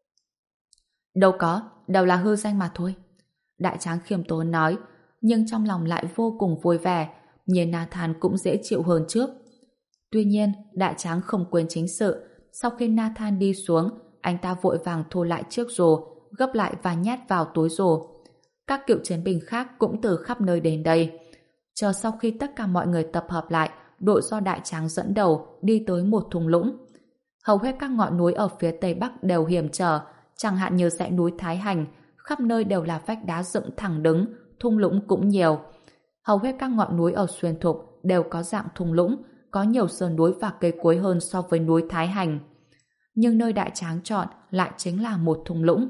Đâu có, đều là hư danh mà thôi. Đại Tráng khiêm tốn nói, nhưng trong lòng lại vô cùng vui vẻ, nhìn Nathan cũng dễ chịu hơn trước. Tuy nhiên, Đại Tráng không quên chính sự. Sau khi Nathan đi xuống, anh ta vội vàng thu lại chiếc rồ, gấp lại và nhét vào túi rồ. Các cựu chiến binh khác cũng từ khắp nơi đến đây. Chờ sau khi tất cả mọi người tập hợp lại, đội do Đại Tráng dẫn đầu đi tới một thung lũng. Hầu hết các ngọn núi ở phía tây bắc đều hiểm trở, chẳng hạn như dãy núi Thái Hành, khắp nơi đều là vách đá dựng thẳng đứng, thung lũng cũng nhiều. Hầu hết các ngọn núi ở Xuyên Thục đều có dạng thung lũng, có nhiều sườn núi và cây cối hơn so với núi Thái Hành. Nhưng nơi Đại Tráng chọn lại chính là một thung lũng.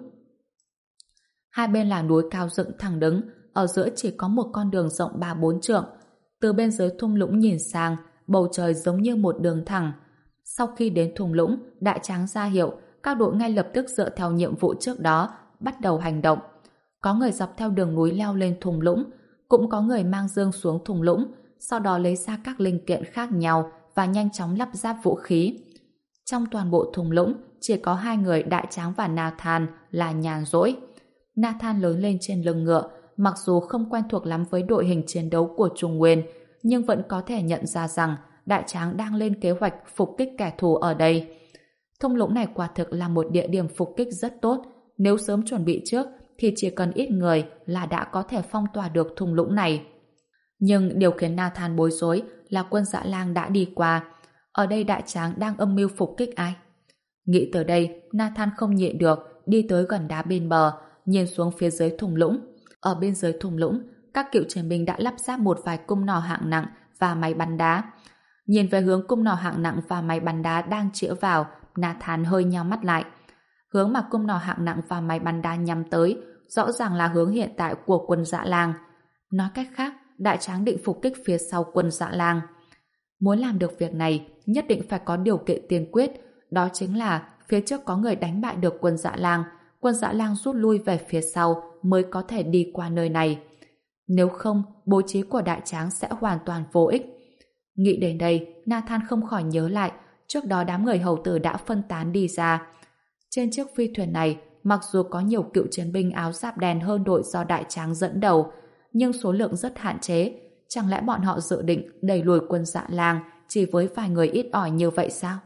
Hai bên là núi cao dựng thẳng đứng, ở giữa chỉ có một con đường rộng ba bốn trượng. Từ bên dưới thung lũng nhìn sang, bầu trời giống như một đường thẳng. Sau khi đến thung lũng, Đại Tráng ra hiệu, các đội ngay lập tức dựa theo nhiệm vụ trước đó, bắt đầu hành động. Có người dọc theo đường núi leo lên thung lũng, cũng có người mang dương xuống thung lũng, sau đó lấy ra các linh kiện khác nhau và nhanh chóng lắp ráp vũ khí. Trong toàn bộ thung lũng, chỉ có hai người Đại Tráng và Nathan là nhàn rỗi. Nathan lớn lên trên lưng ngựa, mặc dù không quen thuộc lắm với đội hình chiến đấu của Trung Nguyên, nhưng vẫn có thể nhận ra rằng Đại Tráng đang lên kế hoạch phục kích kẻ thù ở đây. Thung lũng này quả thực là một địa điểm phục kích rất tốt. Nếu sớm chuẩn bị trước, thì chỉ cần ít người là đã có thể phong tỏa được thung lũng này. Nhưng điều khiến Nathan bối rối là quân Dã Lang đã đi qua. Ở đây Đại Tráng đang âm mưu phục kích ai? Nghĩ tới đây, Nathan không nhịn được, đi tới gần đá bên bờ, nhìn xuống phía dưới thung lũng. Ở bên dưới thung lũng, các cựu chiến binh đã lắp ráp một vài cung nỏ hạng nặng và máy bắn đá. Nhìn về hướng cung nỏ hạng nặng và máy bắn đá đang chĩa vào, Nathan hơi nheo mắt lại. Hướng mà cung nỏ hạng nặng và máy bắn đá nhắm tới rõ ràng là hướng hiện tại của quân Dã Lang. Nói cách khác, Đại Tráng định phục kích phía sau quân Dã Lang. Muốn làm được việc này, nhất định phải có điều kiện tiên quyết, đó chính là phía trước có người đánh bại được quân Dã Lang, quân Dã Lang rút lui về phía sau mới có thể đi qua nơi này. Nếu không, bố trí của Đại Tráng sẽ hoàn toàn vô ích. Nghĩ đến đây, Nathan không khỏi nhớ lại, trước đó đám người hầu tử đã phân tán đi ra. Trên chiếc phi thuyền này, mặc dù có nhiều cựu chiến binh áo giáp đen hơn đội do Đại Tráng dẫn đầu, nhưng số lượng rất hạn chế. Chẳng lẽ bọn họ dự định đẩy lùi quân Dã Lang chỉ với vài người ít ỏi như vậy sao?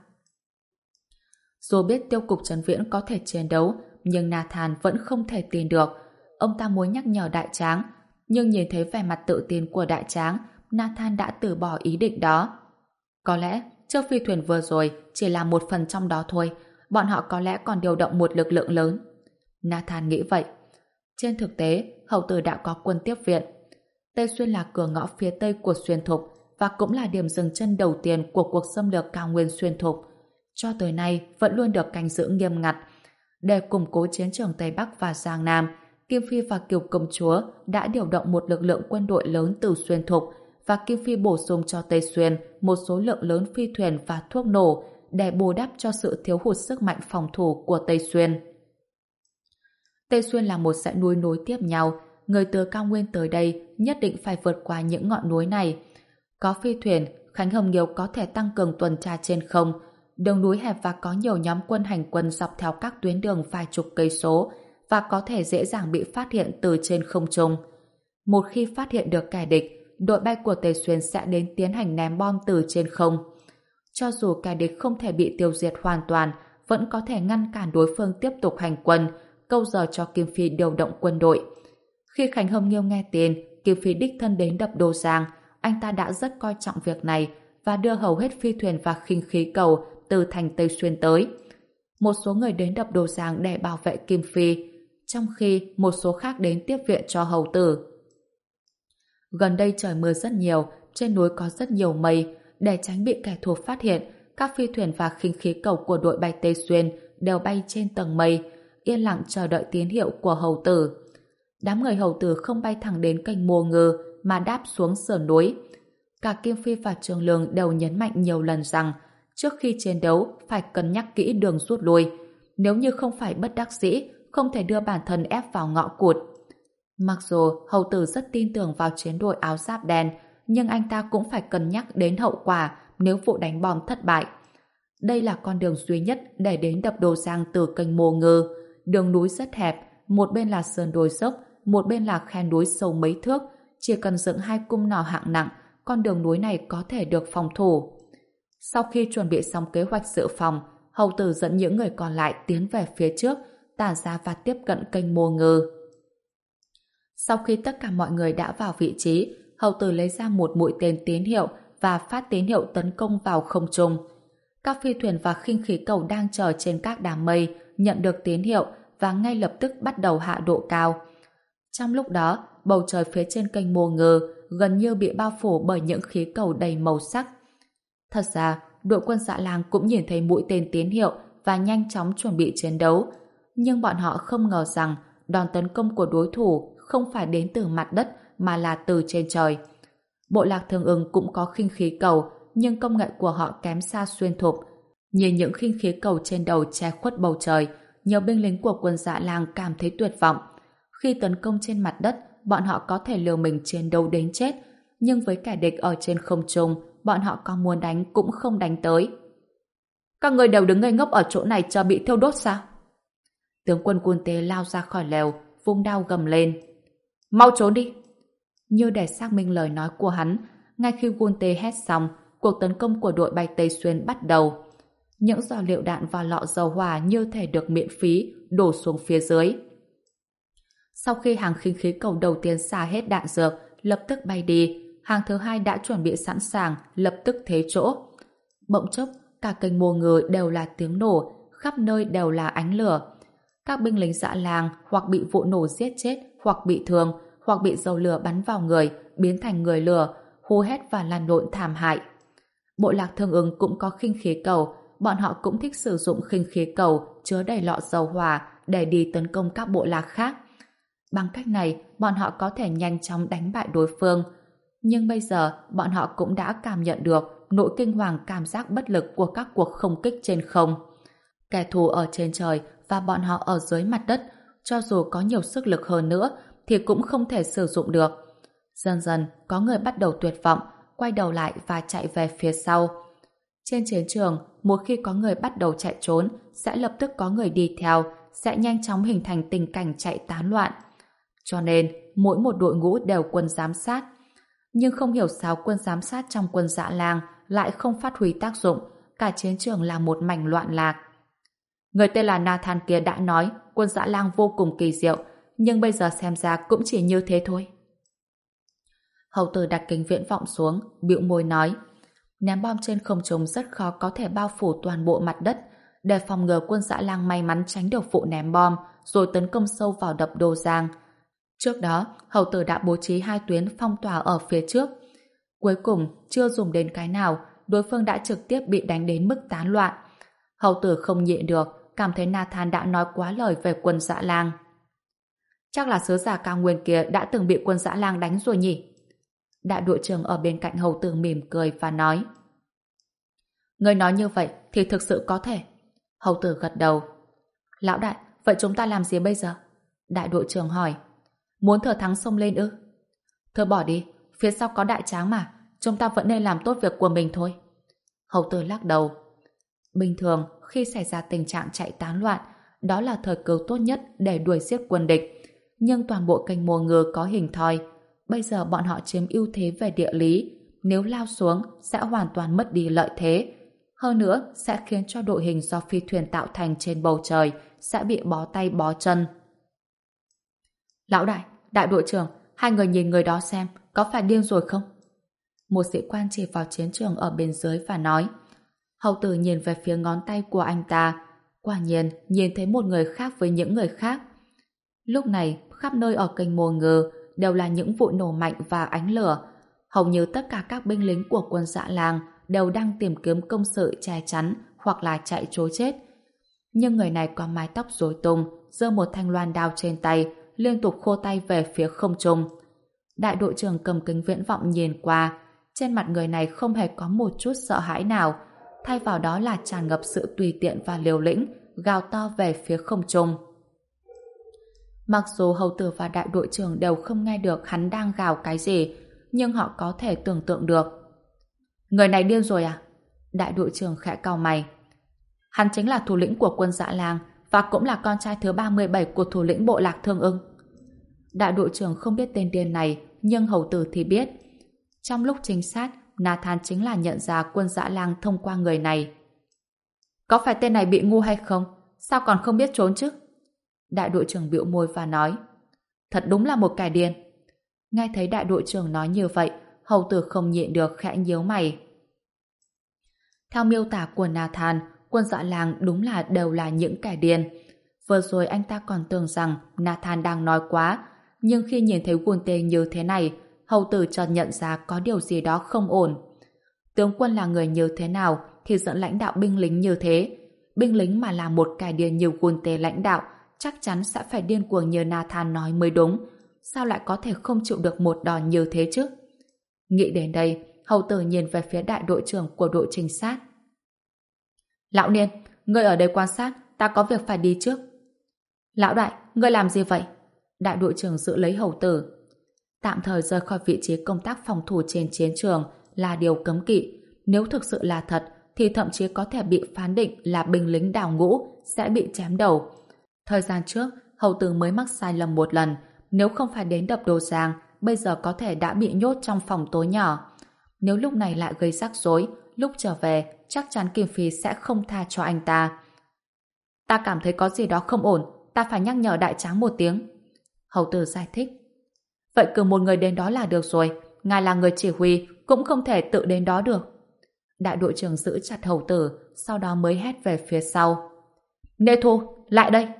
Dù biết tiêu cục Trấn Viễn có thể chiến đấu, nhưng Nathan vẫn không thể tin được. Ông ta muốn nhắc nhở Đại Tráng, nhưng nhìn thấy vẻ mặt tự tin của Đại Tráng, Nathan đã từ bỏ ý định đó. Có lẽ chiếc phi thuyền vừa rồi chỉ là một phần trong đó thôi, bọn họ có lẽ còn điều động một lực lượng lớn. Nathan nghĩ vậy. Trên thực tế, hầu tử đã có quân tiếp viện. Tây Xuyên là cửa ngõ phía tây của Xuyên Thục và cũng là điểm dừng chân đầu tiên của cuộc xâm lược cao nguyên Xuyên Thục. Cho tới nay vẫn luôn được canh giữ nghiêm ngặt. Để củng cố chiến trường Tây Bắc và Giang Nam, Kim Phi và Kiều Công Chúa đã điều động một lực lượng quân đội lớn từ Xuyên Thục và Kim Phi bổ sung cho Tây Xuyên một số lượng lớn phi thuyền và thuốc nổ để bù đắp cho sự thiếu hụt sức mạnh phòng thủ của Tây Xuyên. Tây Xuyên là một dãy núi nối tiếp nhau, người từ cao nguyên tới đây nhất định phải vượt qua những ngọn núi này. Có phi thuyền, Khánh Hồng Nghiêu có thể tăng cường tuần tra trên không. Đường núi hẹp và có nhiều nhóm quân hành quân dọc theo các tuyến đường vài chục cây số và có thể dễ dàng bị phát hiện từ trên không trung. Một khi phát hiện được kẻ địch, đội bay của Tây Xuyên sẽ đến tiến hành ném bom từ trên không. Cho dù kẻ địch không thể bị tiêu diệt hoàn toàn, vẫn có thể ngăn cản đối phương tiếp tục hành quân, câu giờ cho Kim Phi điều động quân đội. Khi Khánh Hồng Nghiêu nghe tin Kim Phi đích thân đến đập Đô Giang, anh ta đã rất coi trọng việc này và đưa hầu hết phi thuyền và khinh khí cầu từ thành Tây Xuyên tới. Một số người đến đập Đô Giang để bảo vệ Kim Phi, trong khi một số khác đến tiếp viện cho hầu tử. Gần đây trời mưa rất nhiều, trên núi có rất nhiều mây. Để tránh bị kẻ thù phát hiện, các phi thuyền và khinh khí cầu của đội bay Tây Xuyên đều bay trên tầng mây, yên lặng chờ đợi tín hiệu của hầu tử. Đám người hầu tử không bay thẳng đến kênh Mùa Ngư mà đáp xuống sườn núi. Cả Kim Phi và Trường Lương đều nhấn mạnh nhiều lần rằng trước khi chiến đấu phải cân nhắc kỹ đường rút lui. Nếu như không phải bất đắc dĩ, không thể đưa bản thân ép vào ngõ cụt. Mặc dù hầu tử rất tin tưởng vào chiến đội áo giáp đen, nhưng anh ta cũng phải cân nhắc đến hậu quả nếu vụ đánh bom thất bại. Đây là con đường duy nhất để đến đập Đô Giang từ kênh Mùa Ngư. Đường núi rất hẹp, một bên là sườn đồi dốc, một bên là khe núi sâu mấy thước. Chỉ cần dựng hai cung nỏ hạng nặng, con đường núi này có thể được phòng thủ. Sau khi chuẩn bị xong kế hoạch dự phòng, hầu tử dẫn những người còn lại tiến về phía trước, tản ra và tiếp cận kênh Mùa Ngư. Sau khi tất cả mọi người đã vào vị trí, hầu tử lấy ra một mũi tên tín hiệu và phát tín hiệu tấn công vào không trung. Các phi thuyền và khinh khí cầu đang chờ trên các đám mây nhận được tín hiệu và ngay lập tức bắt đầu hạ độ cao. Trong lúc đó, bầu trời phía trên kênh Mùa Ngư gần như bị bao phủ bởi những khí cầu đầy màu sắc. Thật ra, đội quân Dạ Lang cũng nhìn thấy mũi tên tín hiệu và nhanh chóng chuẩn bị chiến đấu. Nhưng bọn họ không ngờ rằng đòn tấn công của đối thủ không phải đến từ mặt đất mà là từ trên trời. Bộ lạc Thương Ưng cũng có khinh khí cầu, nhưng công nghệ của họ kém xa Xuyên Thục. Nhìn những khinh khí cầu trên đầu che khuất bầu trời, nhiều binh lính của quân Dạ Lang cảm thấy tuyệt vọng. Khi tấn công trên mặt đất, bọn họ có thể liều mình chiến đấu đến chết, nhưng với kẻ địch ở trên không trung, bọn họ có muốn đánh cũng không đánh tới. Các người đều đứng ngây ngốc ở chỗ này chờ bị thiêu đốt sao? Tướng quân Quân Tế lao ra khỏi lều, vung đao gầm lên. Mau trốn đi! Như để xác minh lời nói của hắn, ngay khi Quân Tế hét xong, cuộc tấn công của đội bay Tây Xuyên bắt đầu. Những giò liệu đạn và lọ dầu hỏa như thể được miễn phí đổ xuống phía dưới. Sau khi hàng khinh khí cầu đầu tiên xả hết đạn dược, lập tức bay đi, hàng thứ hai đã chuẩn bị sẵn sàng, lập tức thế chỗ. Bỗng chốc, cả kênh Mùa Ngư đều là tiếng nổ, khắp nơi đều là ánh lửa. Các binh lính Dạ Lang hoặc bị vụ nổ giết chết, hoặc bị thương, hoặc bị dầu lửa bắn vào người, biến thành người lửa, hú hét và lăn lộn thảm hại. Bộ lạc Thương Ưng cũng có khinh khí cầu, bọn họ cũng thích sử dụng khinh khí cầu chứa đầy lọ dầu hỏa để đi tấn công các bộ lạc khác. Bằng cách này, bọn họ có thể nhanh chóng đánh bại đối phương. Nhưng bây giờ, bọn họ cũng đã cảm nhận được nỗi kinh hoàng cảm giác bất lực của các cuộc không kích trên không. Kẻ thù ở trên trời và bọn họ ở dưới mặt đất, cho dù có nhiều sức lực hơn nữa, thì cũng không thể sử dụng được. Dần dần, có người bắt đầu tuyệt vọng, quay đầu lại và chạy về phía sau. Trên chiến trường, một khi có người bắt đầu chạy trốn, sẽ lập tức có người đi theo, sẽ nhanh chóng hình thành tình cảnh chạy tán loạn. Cho nên, mỗi một đội ngũ đều quân giám sát. Nhưng không hiểu sao quân giám sát trong quân Dạ Lang lại không phát huy tác dụng, cả chiến trường là một mảnh loạn lạc. Người tên là Nathan kia đã nói quân Dạ Lang vô cùng kỳ diệu, nhưng bây giờ xem ra cũng chỉ như thế thôi. Hầu tử đặt kính viễn vọng xuống, bĩu môi nói, ném bom trên không trung rất khó có thể bao phủ toàn bộ mặt đất. Để phòng ngừa quân Dạ Lang may mắn tránh được vụ ném bom rồi tấn công sâu vào đập Đô Giang, Trước đó, hầu tử đã bố trí hai tuyến phong tỏa ở phía trước. Cuối cùng, chưa dùng đến cái nào, đối phương đã trực tiếp bị đánh đến mức tán loạn. Hầu tử không nhịn được, cảm thấy Nathan đã nói quá lời về quân Dã Lang. Chắc là sứ giả cao nguyên kia đã từng bị quân Dã Lang đánh rồi nhỉ? Đại đội trưởng ở bên cạnh hầu tử mỉm cười và nói. Người nói như vậy thì thực sự có thể. Hầu tử gật đầu. Lão đại, vậy chúng ta làm gì bây giờ? Đại đội trưởng hỏi. Muốn thừa thắng xông lên ư? Thôi bỏ đi, phía sau có đại tráng mà, chúng ta vẫn nên làm tốt việc của mình thôi. Hầu tử lắc đầu. Bình thường, khi xảy ra tình trạng chạy tán loạn, đó là thời cơ tốt nhất để đuổi giết quân địch. Nhưng toàn bộ kênh mùa ngừ có hình thoi. Bây giờ bọn họ chiếm ưu thế về địa lý. Nếu lao xuống, sẽ hoàn toàn mất đi lợi thế. Hơn nữa, sẽ khiến cho đội hình do phi thuyền tạo thành trên bầu trời sẽ bị bó tay bó chân. Lão đại, đại đội trưởng, hai người nhìn người đó xem, có phải điên rồi không? Một sĩ quan chỉ vào chiến trường ở bên dưới và nói. Hầu tử nhìn về phía ngón tay của anh ta. Quả nhiên, nhìn thấy một người khác với những người khác. Lúc này, khắp nơi ở kênh mùa ngừ đều là những vụ nổ mạnh và ánh lửa. Hầu như tất cả các binh lính của quân Dã Lang đều đang tìm kiếm công sự che chắn hoặc là chạy trối chết. Nhưng người này có mái tóc rối tung, giơ một thanh loan đao trên tay, liên tục khô tay về phía không trung. Đại đội trưởng cầm kính viễn vọng nhìn qua, trên mặt người này không hề có một chút sợ hãi nào, thay vào đó là tràn ngập sự tùy tiện và liều lĩnh, gào to về phía không trung. Mặc dù hầu tử và đại đội trưởng đều không nghe được hắn đang gào cái gì, nhưng họ có thể tưởng tượng được. Người này điên rồi à? Đại đội trưởng khẽ cau mày. Hắn chính là thủ lĩnh của quân Dã Lang và cũng là con trai thứ ba mươi bảy của thủ lĩnh bộ lạc Thương Ưng. Đại đội trưởng không biết tên điên này, nhưng hầu tử thì biết. Trong lúc trinh sát, Nathan chính là nhận ra quân Dã Lang thông qua người này. Có phải tên này bị ngu hay không? Sao còn không biết trốn chứ? Đại đội trưởng bĩu môi và nói. Thật đúng là một kẻ điên. Nghe thấy đại đội trưởng nói như vậy, hầu tử không nhịn được khẽ nhíu mày. Theo miêu tả của Nathan, quân Dã Lang đúng là đều là những kẻ điên. Vừa rồi anh ta còn tưởng rằng Nathan đang nói quá, nhưng khi nhìn thấy quân tê như thế này, hầu tử chợt nhận ra có điều gì đó không ổn. Tướng quân là người như thế nào thì dẫn lãnh đạo binh lính như thế. Binh lính mà là một kẻ điên như quân tê lãnh đạo, chắc chắn sẽ phải điên cuồng như Nathan nói mới đúng. Sao lại có thể không chịu được một đòn như thế chứ? Nghĩ đến đây, hầu tử nhìn về phía đại đội trưởng của đội trinh sát. Lão Niên, ngươi ở đây quan sát, ta có việc phải đi trước. Lão đại, ngươi làm gì vậy? Đại đội trưởng giữ lấy hầu tử. Tạm thời rời khỏi vị trí công tác phòng thủ trên chiến trường là điều cấm kỵ. Nếu thực sự là thật, thì thậm chí có thể bị phán định là binh lính đào ngũ, sẽ bị chém đầu. Thời gian trước, hầu tử mới mắc sai lầm một lần. Nếu không phải đến đập đồ giang, bây giờ có thể đã bị nhốt trong phòng tối nhỏ. Nếu lúc này lại gây rắc rối, lúc trở về, chắc chắn Kim Phi sẽ không tha cho anh ta. Ta cảm thấy có gì đó không ổn, ta phải nhắc nhở đại tráng một tiếng. Hầu tử giải thích. Vậy cứ một người đến đó là được rồi, ngài là người chỉ huy, cũng không thể tự đến đó được. Đại đội trưởng giữ chặt hầu tử, sau đó mới hét về phía sau. Nê Thu, lại đây!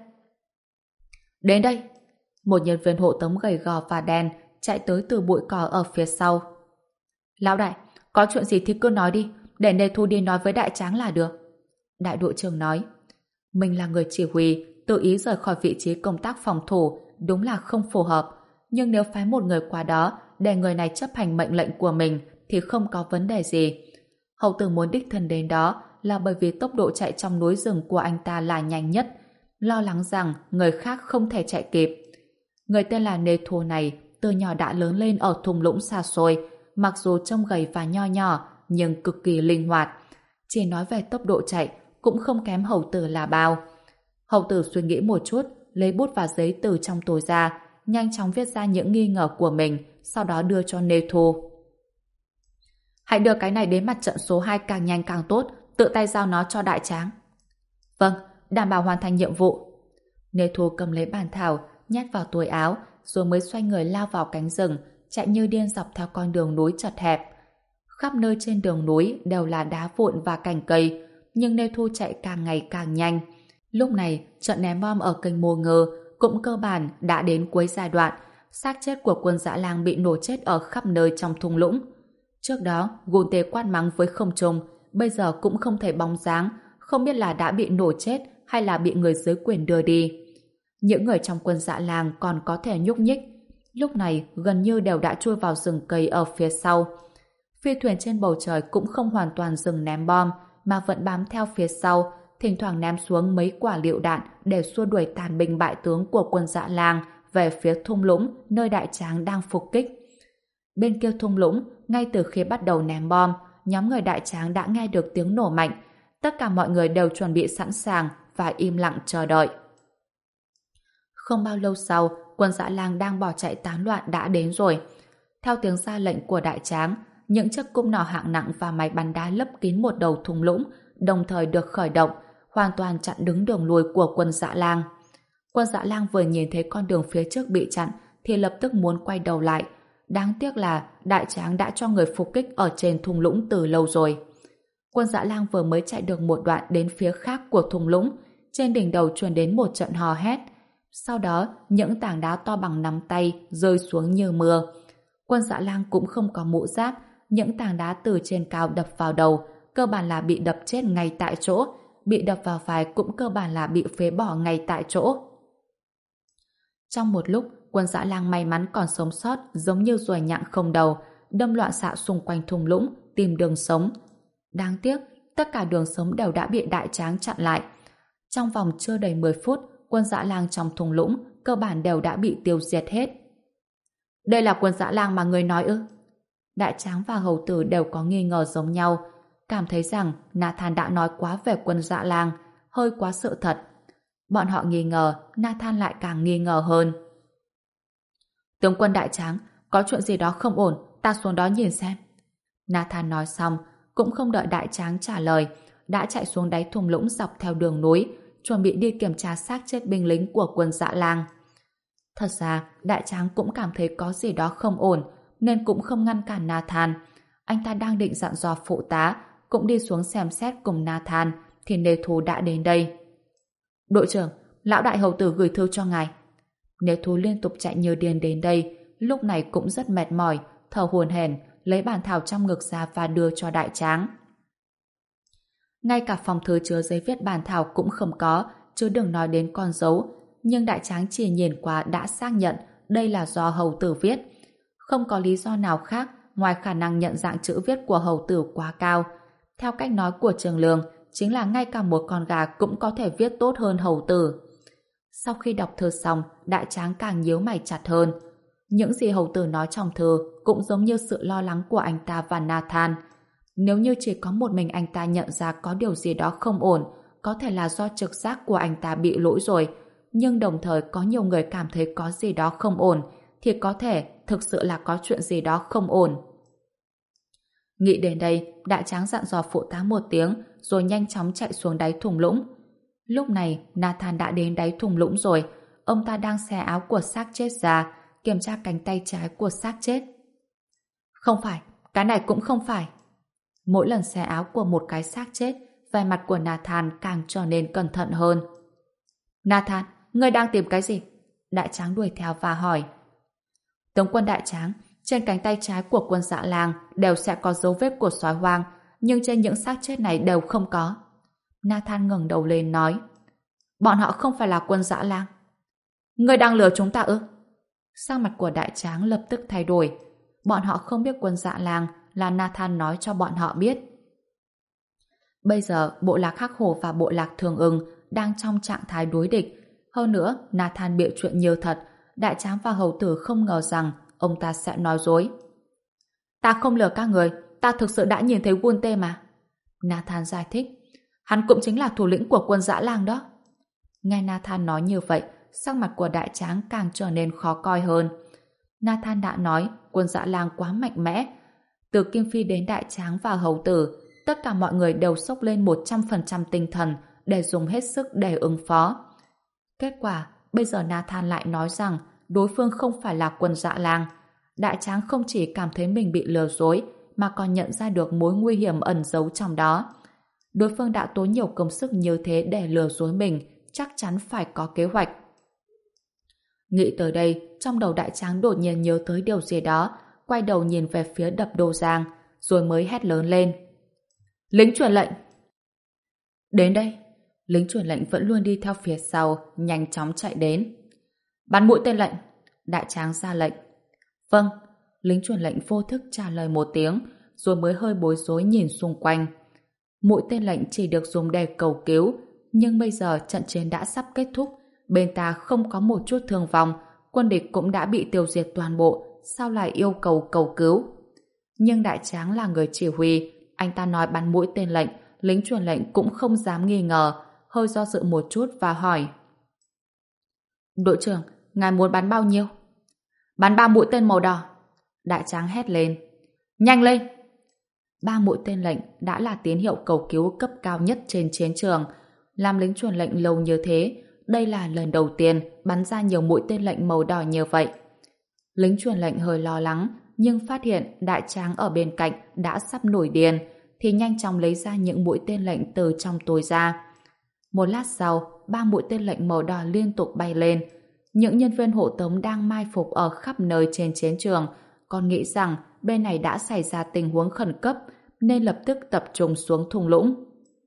Đến đây! Một nhân viên hộ tống gầy gò và đen chạy tới từ bụi cỏ ở phía sau. Lão đại, có chuyện gì thì cứ nói đi, để Nê Thu đi nói với đại tráng là được. Đại đội trưởng nói. Mình là người chỉ huy, tự ý rời khỏi vị trí công tác phòng thủ, đúng là không phù hợp. Nhưng nếu phái một người qua đó để người này chấp hành mệnh lệnh của mình thì không có vấn đề gì. Hầu tử muốn đích thân đến đó là bởi vì tốc độ chạy trong núi rừng của anh ta là nhanh nhất, lo lắng rằng người khác không thể chạy kịp. Người tên là Nê Thu này từ nhỏ đã lớn lên ở thung lũng xa xôi, mặc dù trông gầy và nho nhỏ nhưng cực kỳ linh hoạt. Chỉ nói về tốc độ chạy cũng không kém hầu tử là bao. Hầu tử suy nghĩ một chút, lấy bút và giấy từ trong túi ra, nhanh chóng viết ra những nghi ngờ của mình, sau đó đưa cho Nê Thu. Hãy đưa cái này đến mặt trận số hai càng nhanh càng tốt, tự tay giao nó cho đại tráng. Vâng, đảm bảo hoàn thành nhiệm vụ. Nê Thu cầm lấy bàn thảo, nhét vào túi áo, rồi mới xoay người lao vào cánh rừng, chạy như điên dọc theo con đường núi chật hẹp. Khắp nơi trên đường núi đều là đá vụn và cành cây, nhưng Nê Thu chạy càng ngày càng nhanh. Lúc này, trận ném bom ở kênh Mô Ngơ cũng cơ bản đã đến cuối giai đoạn, xác chết của quân dã lang bị nổ chết ở khắp nơi trong thung lũng. Trước đó, Gôn Tê quát mắng với không trung, bây giờ cũng không thấy bóng dáng, không biết là đã bị nổ chết hay là bị người dưới quyền đưa đi. Những người trong quân dã lang còn có thể nhúc nhích, lúc này gần như đều đã chui vào rừng cây ở phía sau. Phi thuyền trên bầu trời cũng không hoàn toàn dừng ném bom, mà vẫn bám theo phía sau, thỉnh thoảng ném xuống mấy quả lựu đạn để xua đuổi tàn binh bại tướng của quân dã lang về phía thung lũng nơi đại tráng đang phục kích. Bên kia thung lũng, ngay từ khi bắt đầu ném bom, nhóm người đại tráng đã nghe được tiếng nổ mạnh. Tất cả mọi người đều chuẩn bị sẵn sàng và im lặng chờ đợi. Không bao lâu sau, quân dã lang đang bỏ chạy tán loạn đã đến rồi. Theo tiếng ra lệnh của đại tráng, những chiếc cung nỏ hạng nặng và máy bắn đá lấp kín một đầu thung lũng, đồng thời được khởi động, hoàn toàn chặn đứng đường lui của quân dã lang. Quân dã lang vừa nhìn thấy con đường phía trước bị chặn, thì lập tức muốn quay đầu lại. Đáng tiếc là đại tráng đã cho người phục kích ở trên thung lũng từ lâu rồi. Quân dã lang vừa mới chạy được một đoạn đến phía khác của thung lũng, trên đỉnh đầu truyền đến một trận hò hét. Sau đó, những tảng đá to bằng nắm tay rơi xuống như mưa. Quân dã lang cũng không có mũ giáp, những tảng đá từ trên cao đập vào đầu, cơ bản là bị đập chết ngay tại chỗ, bị đập vào vai cũng cơ bản là bị phế bỏ ngay tại chỗ. Trong một lúc, quân dã lang may mắn còn sống sót, giống như ruồi nhặng không đầu, đâm loạn xạ xung quanh thung lũng, tìm đường sống. Đáng tiếc, tất cả đường sống đều đã bị đại tráng chặn lại. Trong vòng chưa đầy mười phút, quân dã lang trong thung lũng cơ bản đều đã bị tiêu diệt hết. Đây là quân dã lang mà người nói ư? Đại tráng và hầu tử đều có nghi ngờ giống nhau, cảm thấy rằng Nathan đã nói quá về quân dã lang, hơi quá sự thật. Bọn họ nghi ngờ, Nathan lại càng nghi ngờ hơn. Tướng quân đại tráng, có chuyện gì đó không ổn, ta xuống đó nhìn xem. Nathan nói xong, cũng không đợi đại tráng trả lời, đã chạy xuống đáy thung lũng dọc theo đường núi, chuẩn bị đi kiểm tra xác chết binh lính của quân dã lang. Thật ra, đại tráng cũng cảm thấy có gì đó không ổn, nên cũng không ngăn cản Nathan. Anh ta đang định dặn dò phụ tá, cũng đi xuống xem xét cùng Nathan, thì Nê Thú đã đến đây. Đội trưởng, lão đại hầu tử gửi thư cho ngài. Nê Thú liên tục chạy như điên đến đây, lúc này cũng rất mệt mỏi, thở hổn hển, lấy bản thảo trong ngực ra và đưa cho đại tráng. Ngay cả phòng thư chứa giấy viết bản thảo cũng không có, chứ đừng nói đến con dấu. Nhưng đại tráng chỉ nhìn qua đã xác nhận đây là do hầu tử viết. Không có lý do nào khác ngoài khả năng nhận dạng chữ viết của hầu tử quá cao. Theo cách nói của Trường Lương, chính là ngay cả một con gà cũng có thể viết tốt hơn hầu tử. Sau khi đọc thư xong, đại tráng càng nhíu mày chặt hơn. Những gì hầu tử nói trong thư cũng giống như sự lo lắng của anh ta và Nathan. Nếu như chỉ có một mình anh ta nhận ra có điều gì đó không ổn, có thể là do trực giác của anh ta bị lỗi rồi, nhưng đồng thời có nhiều người cảm thấy có gì đó không ổn, thì có thể thực sự là có chuyện gì đó không ổn. Nghĩ đến đây, đại tráng dặn dò phụ tá một tiếng, rồi nhanh chóng chạy xuống đáy thung lũng. Lúc này, Nathan đã đến đáy thung lũng rồi, ông ta đang xé áo của xác chết ra, kiểm tra cánh tay trái của xác chết. Không phải, cái này cũng không phải. Mỗi lần xé áo của một cái xác chết, vẻ mặt của Nathan càng trở nên cẩn thận hơn. Nathan, ngươi đang tìm cái gì? Đại tráng đuổi theo và hỏi. Tướng quân đại tráng, trên cánh tay trái của quân dã lang đều sẽ có dấu vết của sói hoang, nhưng trên những xác chết này đều không có. Nathan ngẩng đầu lên nói. Bọn họ không phải là quân dã lang. Ngươi đang lừa chúng ta ư? Sắc mặt của đại tráng lập tức thay đổi. Bọn họ không biết quân dã lang là Nathan nói cho bọn họ biết. Bây giờ, bộ lạc Hắc Hổ và bộ lạc Thường Ưng đang trong trạng thái đối địch. Hơn nữa, Nathan bịa chuyện nhiều thật. Đại tráng và hầu tử không ngờ rằng ông ta sẽ nói dối. Ta không lừa các người, ta thực sự đã nhìn thấy Gun Tê mà. Nathan giải thích. Hắn cũng chính là thủ lĩnh của quân dã lang đó. Nghe Nathan nói như vậy, sắc mặt của đại tráng càng trở nên khó coi hơn. Nathan đã nói quân dã lang quá mạnh mẽ. Từ Kim Phi đến đại tráng và hầu tử, tất cả mọi người đều sốc lên một trăm phần trăm tinh thần để dùng hết sức để ứng phó. Kết quả, bây giờ Nathan lại nói rằng đối phương không phải là quân dã lang. Đại tráng không chỉ cảm thấy mình bị lừa dối, mà còn nhận ra được mối nguy hiểm ẩn giấu trong đó. Đối phương đã tốn nhiều công sức như thế để lừa dối mình, chắc chắn phải có kế hoạch. Nghĩ tới đây, trong đầu đại tráng đột nhiên nhớ tới điều gì đó, quay đầu nhìn về phía đập Đô Giang, rồi mới hét lớn lên. Lính truyền lệnh! Đến đây! Lính truyền lệnh vẫn luôn đi theo phía sau, nhanh chóng chạy đến. Bắn mũi tên lệnh! Đại tráng ra lệnh. Vâng! Lính truyền lệnh vô thức trả lời một tiếng, rồi mới hơi bối rối nhìn xung quanh. Mũi tên lệnh chỉ được dùng để cầu cứu, nhưng bây giờ trận chiến đã sắp kết thúc, bên ta không có một chút thương vong, quân địch cũng đã bị tiêu diệt toàn bộ, sao lại yêu cầu cầu cứu? Nhưng đại tráng là người chỉ huy, anh ta nói bắn mũi tên lệnh, lính truyền lệnh cũng không dám nghi ngờ, hơi do dự một chút và hỏi. Đội trưởng, ngài muốn bắn bao nhiêu? Bắn ba mũi tên màu đỏ. Đại tráng hét lên. Nhanh lên! Ba mũi tên lệnh đã là tín hiệu cầu cứu cấp cao nhất trên chiến trường. Làm lính truyền lệnh lâu như thế, đây là lần đầu tiên bắn ra nhiều mũi tên lệnh màu đỏ như vậy. Lính truyền lệnh hơi lo lắng, nhưng phát hiện đại tráng ở bên cạnh đã sắp nổi điên, thì nhanh chóng lấy ra những mũi tên lệnh từ trong túi ra. Một lát sau, ba mũi tên lệnh màu đỏ liên tục bay lên. Những nhân viên hộ tống đang mai phục ở khắp nơi trên chiến trường, còn nghĩ rằng bên này đã xảy ra tình huống khẩn cấp, nên lập tức tập trung xuống thung lũng.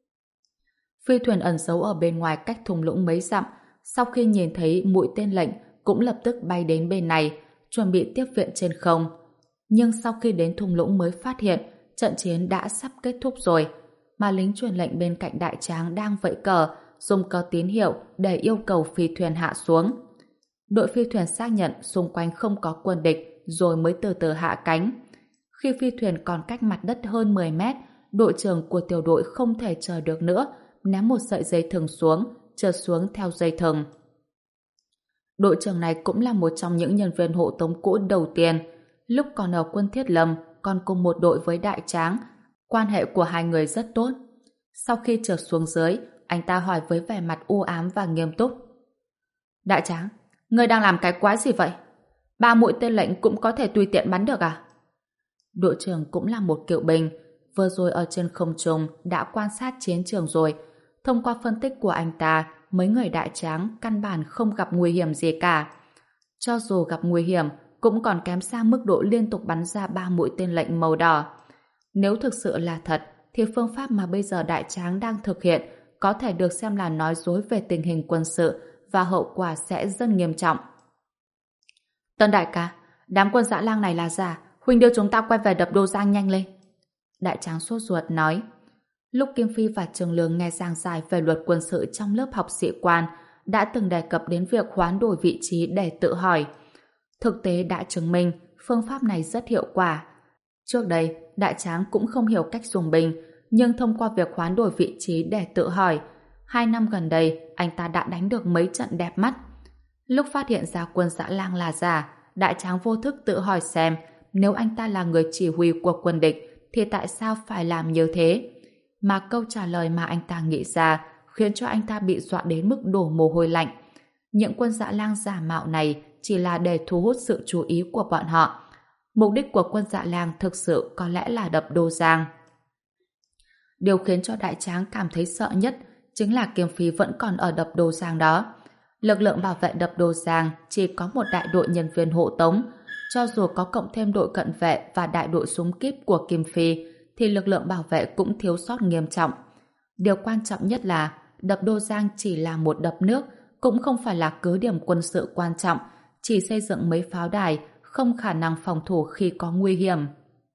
Phi thuyền ẩn giấu ở bên ngoài cách thung lũng mấy dặm, sau khi nhìn thấy mũi tên lệnh cũng lập tức bay đến bên này, chuẩn bị tiếp viện trên không. Nhưng sau khi đến thung lũng mới phát hiện trận chiến đã sắp kết thúc rồi, mà lính truyền lệnh bên cạnh đại tráng đang vẫy cờ, dùng cờ tín hiệu để yêu cầu phi thuyền hạ xuống. Đội phi thuyền xác nhận xung quanh không có quân địch, rồi mới từ từ hạ cánh. Khi phi thuyền còn cách mặt đất hơn mười mét, đội trưởng của tiểu đội không thể chờ được nữa, ném một sợi dây thừng xuống, trượt xuống theo dây thừng. Đội trưởng này cũng là một trong những nhân viên hộ tống cũ đầu tiên. Lúc còn ở quân Thiết Lâm, còn cùng một đội với đại tráng, quan hệ của hai người rất tốt. Sau khi trượt xuống dưới, anh ta hỏi với vẻ mặt u ám và nghiêm túc. Đại tráng, ngươi đang làm cái quái gì vậy? Ba mũi tên lệnh cũng có thể tùy tiện bắn được à? Đội trưởng cũng là một cựu binh, vừa rồi ở trên không trung đã quan sát chiến trường rồi. Thông qua phân tích của anh ta, mấy người đại tráng căn bản không gặp nguy hiểm gì cả. Cho dù gặp nguy hiểm, cũng còn kém xa mức độ liên tục bắn ra ba mũi tên lệnh màu đỏ. Nếu thực sự là thật, thì phương pháp mà bây giờ đại tráng đang thực hiện có thể được xem là nói dối về tình hình quân sự và hậu quả sẽ rất nghiêm trọng. Tân đại ca, đám quân dã lang này là giả, huynh đưa chúng ta quay về đập Đô Giang nhanh lên. Đại tráng sốt ruột nói. Lúc Kim Phi và Trường Lương nghe giảng giải về luật quân sự trong lớp học sĩ quan, đã từng đề cập đến việc hoán đổi vị trí để tự hỏi. Thực tế đã chứng minh phương pháp này rất hiệu quả. Trước đây, đại tráng cũng không hiểu cách dùng binh, nhưng thông qua việc hoán đổi vị trí để tự hỏi, hai năm gần đây anh ta đã đánh được mấy trận đẹp mắt. Lúc phát hiện ra quân dã lang là giả, đại tráng vô thức tự hỏi xem nếu anh ta là người chỉ huy của quân địch thì tại sao phải làm như thế? Mà câu trả lời mà anh ta nghĩ ra khiến cho anh ta bị dọa đến mức đổ mồ hôi lạnh. Những quân dã lang giả mạo này chỉ là để thu hút sự chú ý của bọn họ. Mục đích của quân dã lang thực sự có lẽ là đập Đô Giang. Điều khiến cho đại tráng cảm thấy sợ nhất chính là Kiếm Phi vẫn còn ở đập Đô Giang đó. Lực lượng bảo vệ đập Đô Giang chỉ có một đại đội nhân viên hộ tống. Cho dù có cộng thêm đội cận vệ và đại đội súng kíp của Kim Phi, thì lực lượng bảo vệ cũng thiếu sót nghiêm trọng. Điều quan trọng nhất là đập Đô Giang chỉ là một đập nước, cũng không phải là cứ điểm quân sự quan trọng, chỉ xây dựng mấy pháo đài, không khả năng phòng thủ khi có nguy hiểm.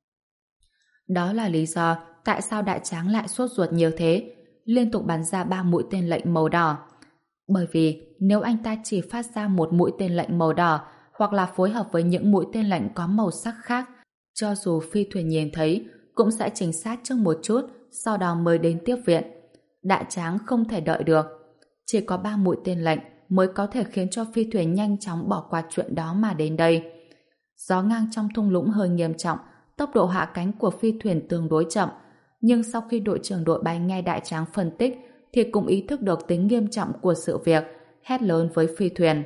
Đó là lý do tại sao đại tráng lại sốt ruột nhiều thế, liên tục bắn ra ba mũi tên lệnh màu đỏ. Bởi vì nếu anh ta chỉ phát ra một mũi tên lệnh màu đỏ hoặc là phối hợp với những mũi tên lệnh có màu sắc khác, cho dù phi thuyền nhìn thấy cũng sẽ chính xác trước một chút, sau đó mới đến tiếp viện. Đại tráng không thể đợi được. Chỉ có ba mũi tên lệnh mới có thể khiến cho phi thuyền nhanh chóng bỏ qua chuyện đó mà đến đây. Gió ngang trong thung lũng hơi nghiêm trọng, tốc độ hạ cánh của phi thuyền tương đối chậm, nhưng sau khi đội trưởng đội bay nghe đại tráng phân tích thì cũng ý thức được tính nghiêm trọng của sự việc, hét lớn với phi thuyền.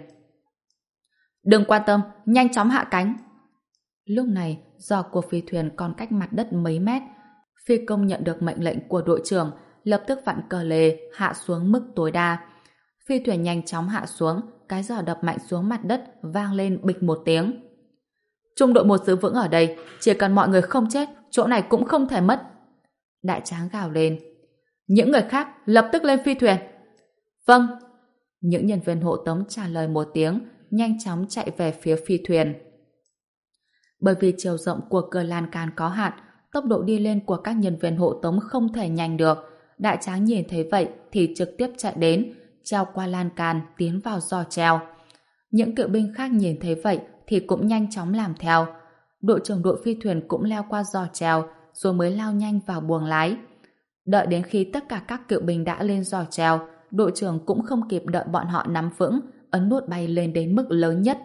Đừng quan tâm, nhanh chóng hạ cánh. Lúc này, giò của phi thuyền còn cách mặt đất mấy mét. Phi công nhận được mệnh lệnh của đội trưởng, lập tức vặn cờ lề, hạ xuống mức tối đa. Phi thuyền nhanh chóng hạ xuống, cái giò đập mạnh xuống mặt đất, vang lên bịch một tiếng. Trung đội một giữ vững ở đây, chỉ cần mọi người không chết, chỗ này cũng không thể mất. Đại tráng gào lên. Những người khác lập tức lên phi thuyền. Vâng. Những nhân viên hộ tống trả lời một tiếng, nhanh chóng chạy về phía phi thuyền. Bởi vì chiều rộng của cửa lan can có hạn, tốc độ đi lên của các nhân viên hộ tống không thể nhanh được. Đại tráng nhìn thấy vậy thì trực tiếp chạy đến, treo qua lan can tiến vào giò treo. Những cựu binh khác nhìn thấy vậy thì cũng nhanh chóng làm theo. Đội trưởng đội phi thuyền cũng leo qua giò treo rồi mới lao nhanh vào buồng lái. Đợi đến khi tất cả các cựu binh đã lên giò treo, đội trưởng cũng không kịp đợi bọn họ nắm vững, ấn nút bay lên đến mức lớn nhất.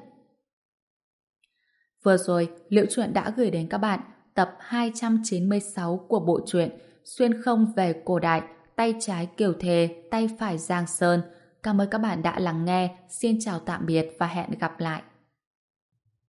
Vừa rồi, Liễu Chuyện đã gửi đến các bạn tập hai trăm chín mươi sáu của bộ truyện Xuyên không về cổ đại, tay trái Kiều Thề, tay phải Giang Sơn. Cảm ơn các bạn đã lắng nghe. Xin chào tạm biệt và hẹn gặp lại.